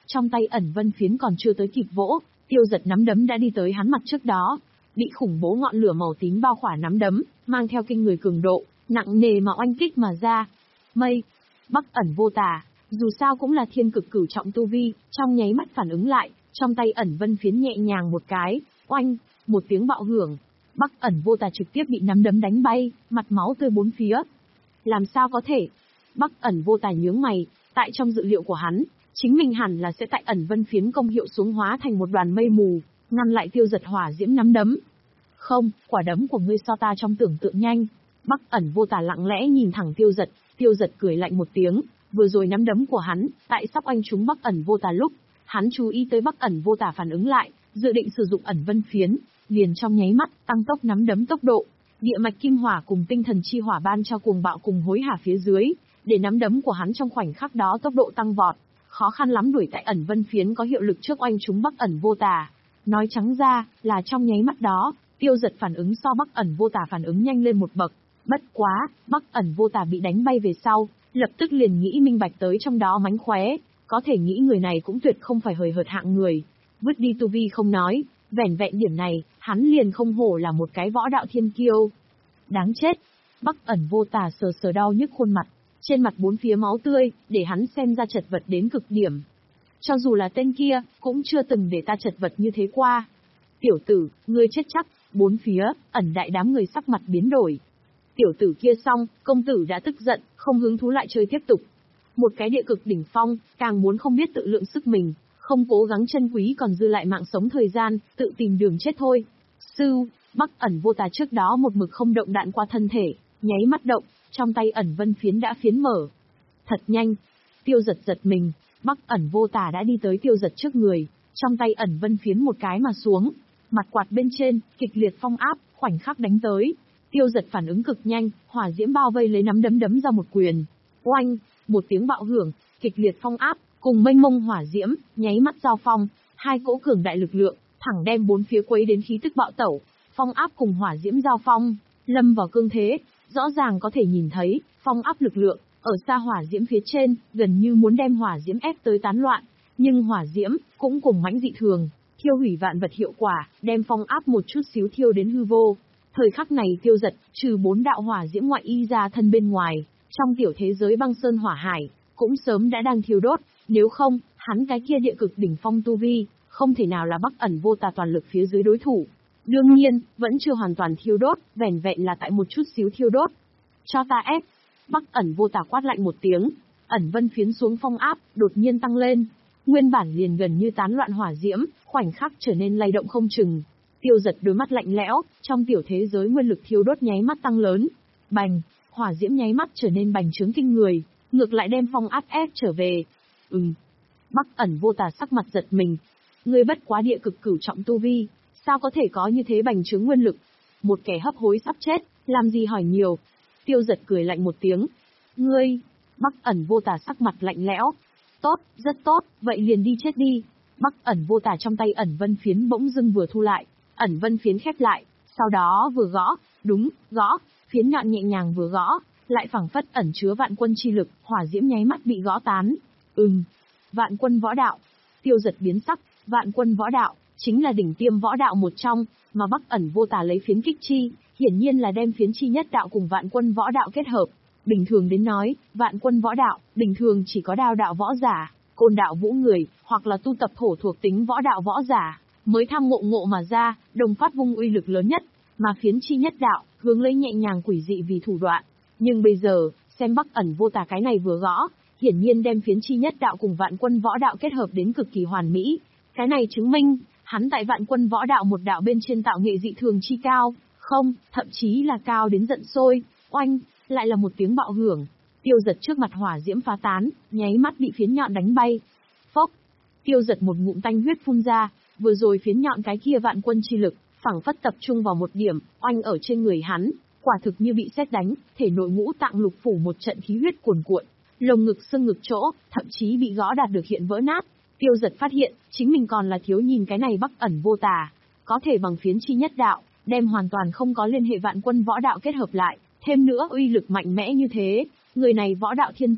Trong tay ẩn vân phiến còn chưa tới kịp vỗ, Tiêu Dật nắm đấm đã đi tới hắn mặt trước đó. Bị khủng bố ngọn lửa màu tím bao khỏa nắm đấm, mang theo kinh người cường độ, nặng nề mà oanh kích mà ra. Mây, Bắc Ẩn Vô Tà, dù sao cũng là thiên cực cửu trọng tu vi, trong nháy mắt phản ứng lại, trong tay ẩn vân phiến nhẹ nhàng một cái, oanh, một tiếng bạo hưởng. Bắc Ẩn Vô Tà trực tiếp bị nắm đấm đánh bay, mặt máu tươi bốn phía. Làm sao có thể? Bắc Ẩn Vô Tà nhướng mày, tại trong dự liệu của hắn, chính mình hẳn là sẽ tại ẩn vân phiến công hiệu xuống hóa thành một đoàn mây mù, ngăn lại Tiêu Dật hỏa diễm nắm đấm. Không, quả đấm của ngươi so ta trong tưởng tượng nhanh. Bắc Ẩn Vô Tà lặng lẽ nhìn thẳng Tiêu Dật, Tiêu Dật cười lạnh một tiếng, vừa rồi nắm đấm của hắn, tại sắp oanh trúng Bắc Ẩn Vô Tà lúc, hắn chú ý tới Bắc Ẩn Vô Tà phản ứng lại, dự định sử dụng ẩn vân phiến, liền trong nháy mắt tăng tốc nắm đấm tốc độ. Địa mạch kim hỏa cùng tinh thần chi hỏa ban cho cuồng bạo cùng hối hả phía dưới, để nắm đấm của hắn trong khoảnh khắc đó tốc độ tăng vọt, khó khăn lắm đuổi tại ẩn vân phiến có hiệu lực trước oanh trúng Bắc Ẩn Vô Tà. Nói trắng ra, là trong nháy mắt đó, Tiêu Dật phản ứng so Bắc Ẩn Vô Tà phản ứng nhanh lên một bậc. Bất quá, Bắc Ẩn Vô Tà bị đánh bay về sau, lập tức liền nghĩ minh bạch tới trong đó mánh khóe, có thể nghĩ người này cũng tuyệt không phải hời hợt hạng người. Vứt đi tu vi không nói, vẻn vẹn điểm này, hắn liền không hổ là một cái võ đạo thiên kiêu. Đáng chết! Bắc Ẩn Vô Tà sờ sờ đau nhức khuôn mặt, trên mặt bốn phía máu tươi, để hắn xem ra chật vật đến cực điểm. Cho dù là tên kia, cũng chưa từng để ta chật vật như thế qua. Tiểu tử, ngươi chết chắc, bốn phía, ẩn đại đám người sắc mặt biến đổi. Tiểu tử kia xong, công tử đã tức giận, không hứng thú lại chơi tiếp tục. Một cái địa cực đỉnh phong, càng muốn không biết tự lượng sức mình, không cố gắng chân quý còn dư lại mạng sống thời gian, tự tìm đường chết thôi. Sư, Bắc Ẩn Vô Tà trước đó một mực không động đạn qua thân thể, nháy mắt động, trong tay ẩn vân phiến đã phiến mở. Thật nhanh, Tiêu Dật giật mình, Bắc Ẩn Vô Tà đã đi tới Tiêu Dật trước người, trong tay ẩn vân phiến một cái mà xuống, mặt quạt bên trên, kịch liệt phong áp, khoảnh khắc đánh tới. Tiêu Dật phản ứng cực nhanh, hỏa diễm bao vây lấy nắm đấm đấm ra một quyền. Oanh, một tiếng bạo hưởng, kịch liệt phong áp, cùng mênh mông hỏa diễm, nháy mắt giao phong, hai cỗ cường đại lực lượng, thẳng đem bốn phía quấy đến khí tức bạo tẩu, phong áp cùng hỏa diễm giao phong, lâm vào cương thế, rõ ràng có thể nhìn thấy, phong áp lực lượng, ở xa hỏa diễm phía trên, gần như muốn đem hỏa diễm ép tới tán loạn, nhưng hỏa diễm, cũng cùng mãnh dị thường, thiêu hủy vạn vật hiệu quả, đem phong áp một chút xíu thiêu đến hư vô. Thời khắc này Tiêu Dật, trừ bốn đạo hỏa diễm ngoại y ra thân bên ngoài, trong tiểu thế giới băng sơn hỏa hải, cũng sớm đã đang thiêu đốt, nếu không, hắn cái kia địa cực đỉnh phong tu vi, không thể nào là Bắc Ẩn Vô Tà toàn lực phía dưới đối thủ. Đương nhiên, vẫn chưa hoàn toàn thiêu đốt, vẻn vẹn là tại một chút xíu thiêu đốt. Cho ta ép! Bắc Ẩn Vô Tà quát lạnh một tiếng, ẩn vân phiến xuống phong áp, đột nhiên tăng lên. Nguyên bản liền gần như tán loạn hỏa diễm, khoảnh khắc trở nên lay động không chừng. Tiêu Dật đôi mắt lạnh lẽo, trong tiểu thế giới nguyên lực thiêu đốt nháy mắt tăng lớn. Bành, hỏa diễm nháy mắt trở nên bành trướng kinh người, ngược lại đem phong áp ép trở về. Ừm. Bắc Ẩn Vô Tà sắc mặt giật mình. Ngươi bất quá địa cực cửu trọng tu vi, sao có thể có như thế bành trướng nguyên lực? Một kẻ hấp hối sắp chết, làm gì hỏi nhiều. Tiêu Dật cười lạnh một tiếng. Ngươi, Bắc Ẩn Vô Tà sắc mặt lạnh lẽo. Tốt, rất tốt, vậy liền đi chết đi. Bắc Ẩn Vô Tà trong tay ẩn vân phiến bỗng dưng vừa thu lại, ẩn vân phiến khép lại, sau đó vừa gõ, đúng, gõ, phiến nhọn nhẹ nhàng vừa gõ, lại phảng phất ẩn chứa vạn quân chi lực, hỏa diễm nháy mắt bị gõ tán. Ừm, vạn quân võ đạo. Tiêu Dật biến sắc, vạn quân võ đạo, chính là đỉnh tiêm võ đạo một trong, mà Bắc Ẩn Vô Tà lấy phiến kích chi, hiển nhiên là đem phiến chi nhất đạo cùng vạn quân võ đạo kết hợp. Bình thường đến nói, vạn quân võ đạo, bình thường chỉ có đao đạo võ giả, côn đạo vũ người, hoặc là tu tập thổ thuộc tính võ đạo võ giả, mới tham ngộ ngộ mà ra, đồng phát vung uy lực lớn nhất, mà phiến chi nhất đạo, hướng lấy nhẹ nhàng quỷ dị vì thủ đoạn. Nhưng bây giờ, xem Bắc Ẩn Vô Tà cái này vừa gõ, hiển nhiên đem phiến chi nhất đạo cùng vạn quân võ đạo kết hợp đến cực kỳ hoàn mỹ. Cái này chứng minh, hắn tại vạn quân võ đạo một đạo bên trên tạo nghệ dị thường chi cao, không, thậm chí là cao đến giận sôi, oanh, lại là một tiếng bạo hưởng. Tiêu Dật trước mặt hỏa diễm phá tán, nháy mắt bị phiến nhọn đánh bay. Phốc, Tiêu Dật một ngụm tanh huyết phun ra, vừa rồi phiến nhọn cái kia vạn quân chi lực, phảng phất tập trung vào một điểm, oanh ở trên người hắn, quả thực như bị sét đánh, thể nội ngũ tạng lục phủ một trận khí huyết cuồn cuộn, lồng ngực xương ngực chỗ, thậm chí bị gõ đạt được hiện vỡ nát. Tiêu Dật phát hiện, chính mình còn là thiếu nhìn cái này Bắc Ẩn Vô Tà, có thể bằng phiến chi nhất đạo, đem hoàn toàn không có liên hệ vạn quân võ đạo kết hợp lại, thêm nữa uy lực mạnh mẽ như thế, người này võ đạo thiên tư,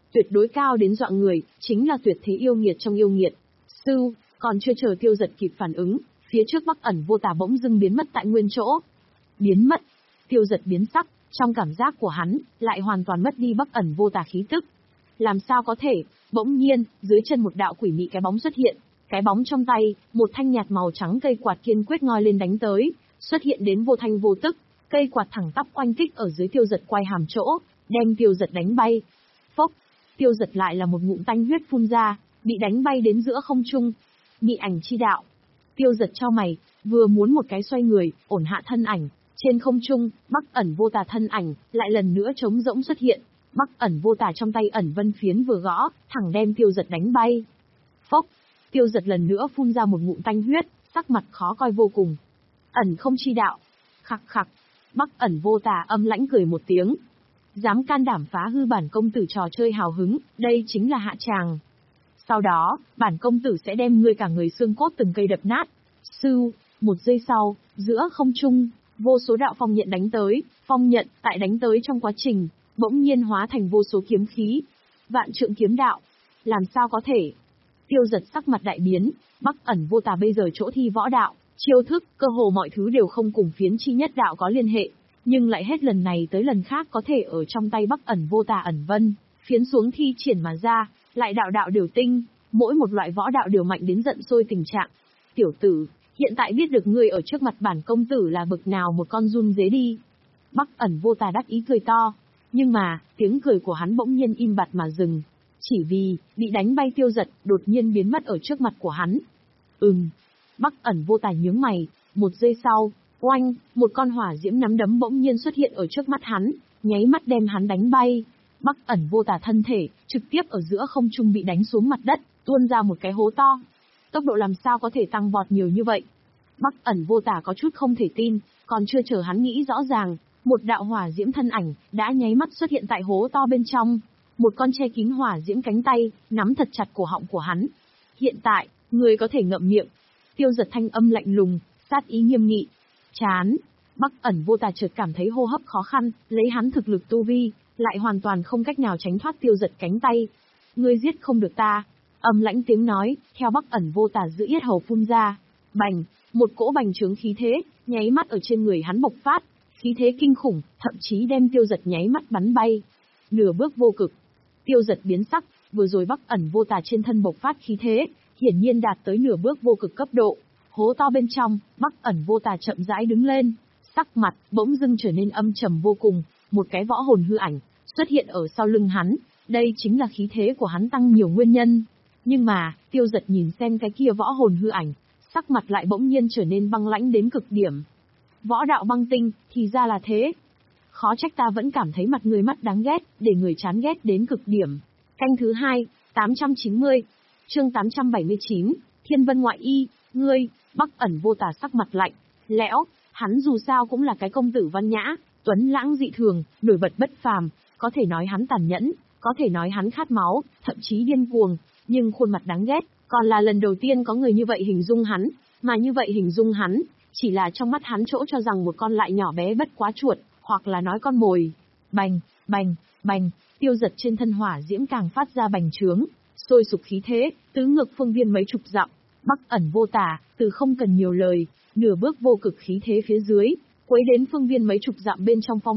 tuyệt đối cao đến dọa người, chính là tuyệt thế yêu nghiệt trong yêu nghiệt. Sư, còn chưa chờ Tiêu Giật kịp phản ứng, phía trước Bắc Ẩn Vô Tà bỗng dưng biến mất tại nguyên chỗ. Biến mất? Tiêu Giật biến sắc, trong cảm giác của hắn, lại hoàn toàn mất đi Bắc Ẩn Vô Tà khí tức. Làm sao có thể? Bỗng nhiên, dưới chân một đạo quỷ mị cái bóng xuất hiện, cái bóng trong tay, một thanh nhạt màu trắng cây quạt kiên quyết ngoi lên đánh tới, xuất hiện đến vô thanh vô tức, cây quạt thẳng tắp oanh kích ở dưới Tiêu Giật quay hàm chỗ, đem Tiêu Giật đánh bay. Phốc, Tiêu Giật lại là một ngụm tanh huyết phun ra, bị đánh bay đến giữa không trung. Mị ảnh chi đạo. Tiêu Giật chau mày, vừa muốn một cái xoay người, ổn hạ thân ảnh, trên không trung, Bắc Ẩn Vô Tà thân ảnh lại lần nữa trống rỗng xuất hiện. Bắc Ẩn Vô Tà trong tay ẩn vân phiến vừa gõ, thẳng đem Tiêu Giật đánh bay. Phốc, Tiêu Giật lần nữa phun ra một ngụm tanh huyết, sắc mặt khó coi vô cùng. Ẩn không chi đạo. Khặc khặc, Bắc Ẩn Vô Tà âm lãnh cười một tiếng. Dám can đảm phá hư bản công tử trò chơi hào hứng, đây chính là hạ tràng. Sau đó, bản công tử sẽ đem ngươi cả người xương cốt từng cây đập nát. Sư, một giây sau, giữa không trung, vô số đạo phong nhận đánh tới, phong nhận, tại đánh tới trong quá trình, bỗng nhiên hóa thành vô số kiếm khí. Vạn trượng kiếm đạo. Làm sao có thể? Tiêu Giật sắc mặt đại biến, Bắc Ẩn Vô Tà bây giờ chỗ thi võ đạo, chiêu thức, cơ hồ mọi thứ đều không cùng phiến chi nhất đạo có liên hệ, nhưng lại hết lần này tới lần khác có thể ở trong tay Bắc Ẩn Vô Tà ẩn vân, phiến xuống thi triển mà ra, lại đạo đạo đều tinh, mỗi một loại võ đạo đều mạnh đến giận sôi tình trạng. Tiểu tử, hiện tại biết được ngươi ở trước mặt bản công tử là bực nào một con run dế đi. Bắc Ẩn Vô Tà đắc ý cười to, nhưng mà, tiếng cười của hắn bỗng nhiên im bặt mà dừng. Chỉ vì, bị đánh bay Tiêu Giật, đột nhiên biến mất ở trước mặt của hắn. Ừm. Bắc Ẩn Vô Tà nhướng mày, một giây sau, oanh, một con hỏa diễm nắm đấm bỗng nhiên xuất hiện ở trước mắt hắn, nháy mắt đem hắn đánh bay. Bắc Ẩn Vô Tà thân thể, trực tiếp ở giữa không trung bị đánh xuống mặt đất, tuôn ra một cái hố to. Tốc độ làm sao có thể tăng vọt nhiều như vậy? Bắc Ẩn Vô Tà có chút không thể tin, còn chưa chờ hắn nghĩ rõ ràng, một đạo hỏa diễm thân ảnh, đã nháy mắt xuất hiện tại hố to bên trong. Một con che kín hỏa diễm cánh tay, nắm thật chặt cổ họng của hắn. Hiện tại, người có thể ngậm miệng. Tiêu Giật thanh âm lạnh lùng, sát ý nghiêm nghị. Chán. Bắc Ẩn Vô Tà chợt cảm thấy hô hấp khó khăn, lấy hắn thực lực tu vi, lại hoàn toàn không cách nào tránh thoát Tiêu Giật cánh tay. Ngươi giết không được ta. Âm lãnh tiếng nói, theo Bắc Ẩn Vô Tà giữ yết hầu phun ra. Bành, một cỗ bành trướng khí thế, nháy mắt ở trên người hắn bộc phát, khí thế kinh khủng, thậm chí đem Tiêu Giật nháy mắt bắn bay. Nửa bước vô cực. Tiêu Giật biến sắc, vừa rồi Bắc Ẩn Vô Tà trên thân bộc phát khí thế, hiển nhiên đạt tới nửa bước vô cực cấp độ. Hố to bên trong, Bắc Ẩn Vô Tà chậm rãi đứng lên, sắc mặt bỗng dưng trở nên âm trầm vô cùng, một cái võ hồn hư ảnh xuất hiện ở sau lưng hắn, đây chính là khí thế của hắn tăng nhiều nguyên nhân. Nhưng mà, Tiêu Giật nhìn xem cái kia võ hồn hư ảnh, sắc mặt lại bỗng nhiên trở nên băng lãnh đến cực điểm. Võ đạo băng tinh, thì ra là thế. Khó trách ta vẫn cảm thấy mặt người mắt đáng ghét, để người chán ghét đến cực điểm. Canh thứ hai, tám trăm chín mươi, chương tám trăm bảy mươi chín, Thiên Vân Ngoại Y, ngươi. Bắc Ẩn Vô Tà sắc mặt lạnh, lẽo, hắn dù sao cũng là cái công tử văn nhã, tuấn lãng dị thường, nổi bật bất phàm, có thể nói hắn tàn nhẫn, có thể nói hắn khát máu, thậm chí điên cuồng, nhưng khuôn mặt đáng ghét, còn là lần đầu tiên có người như vậy hình dung hắn, mà như vậy hình dung hắn, chỉ là trong mắt hắn chỗ cho rằng một con lại nhỏ bé bất quá chuột, hoặc là nói con mồi. Bành, bành, bành, Tiêu Giật trên thân hỏa diễm càng phát ra bành trướng, sôi sục khí thế, tứ ngược phương viên mấy chục dặm. Bắc Ẩn Vô Tà, từ không cần nhiều lời, nửa bước vô cực khí thế phía dưới, quấy đến phương viên mấy chục dặm bên trong phong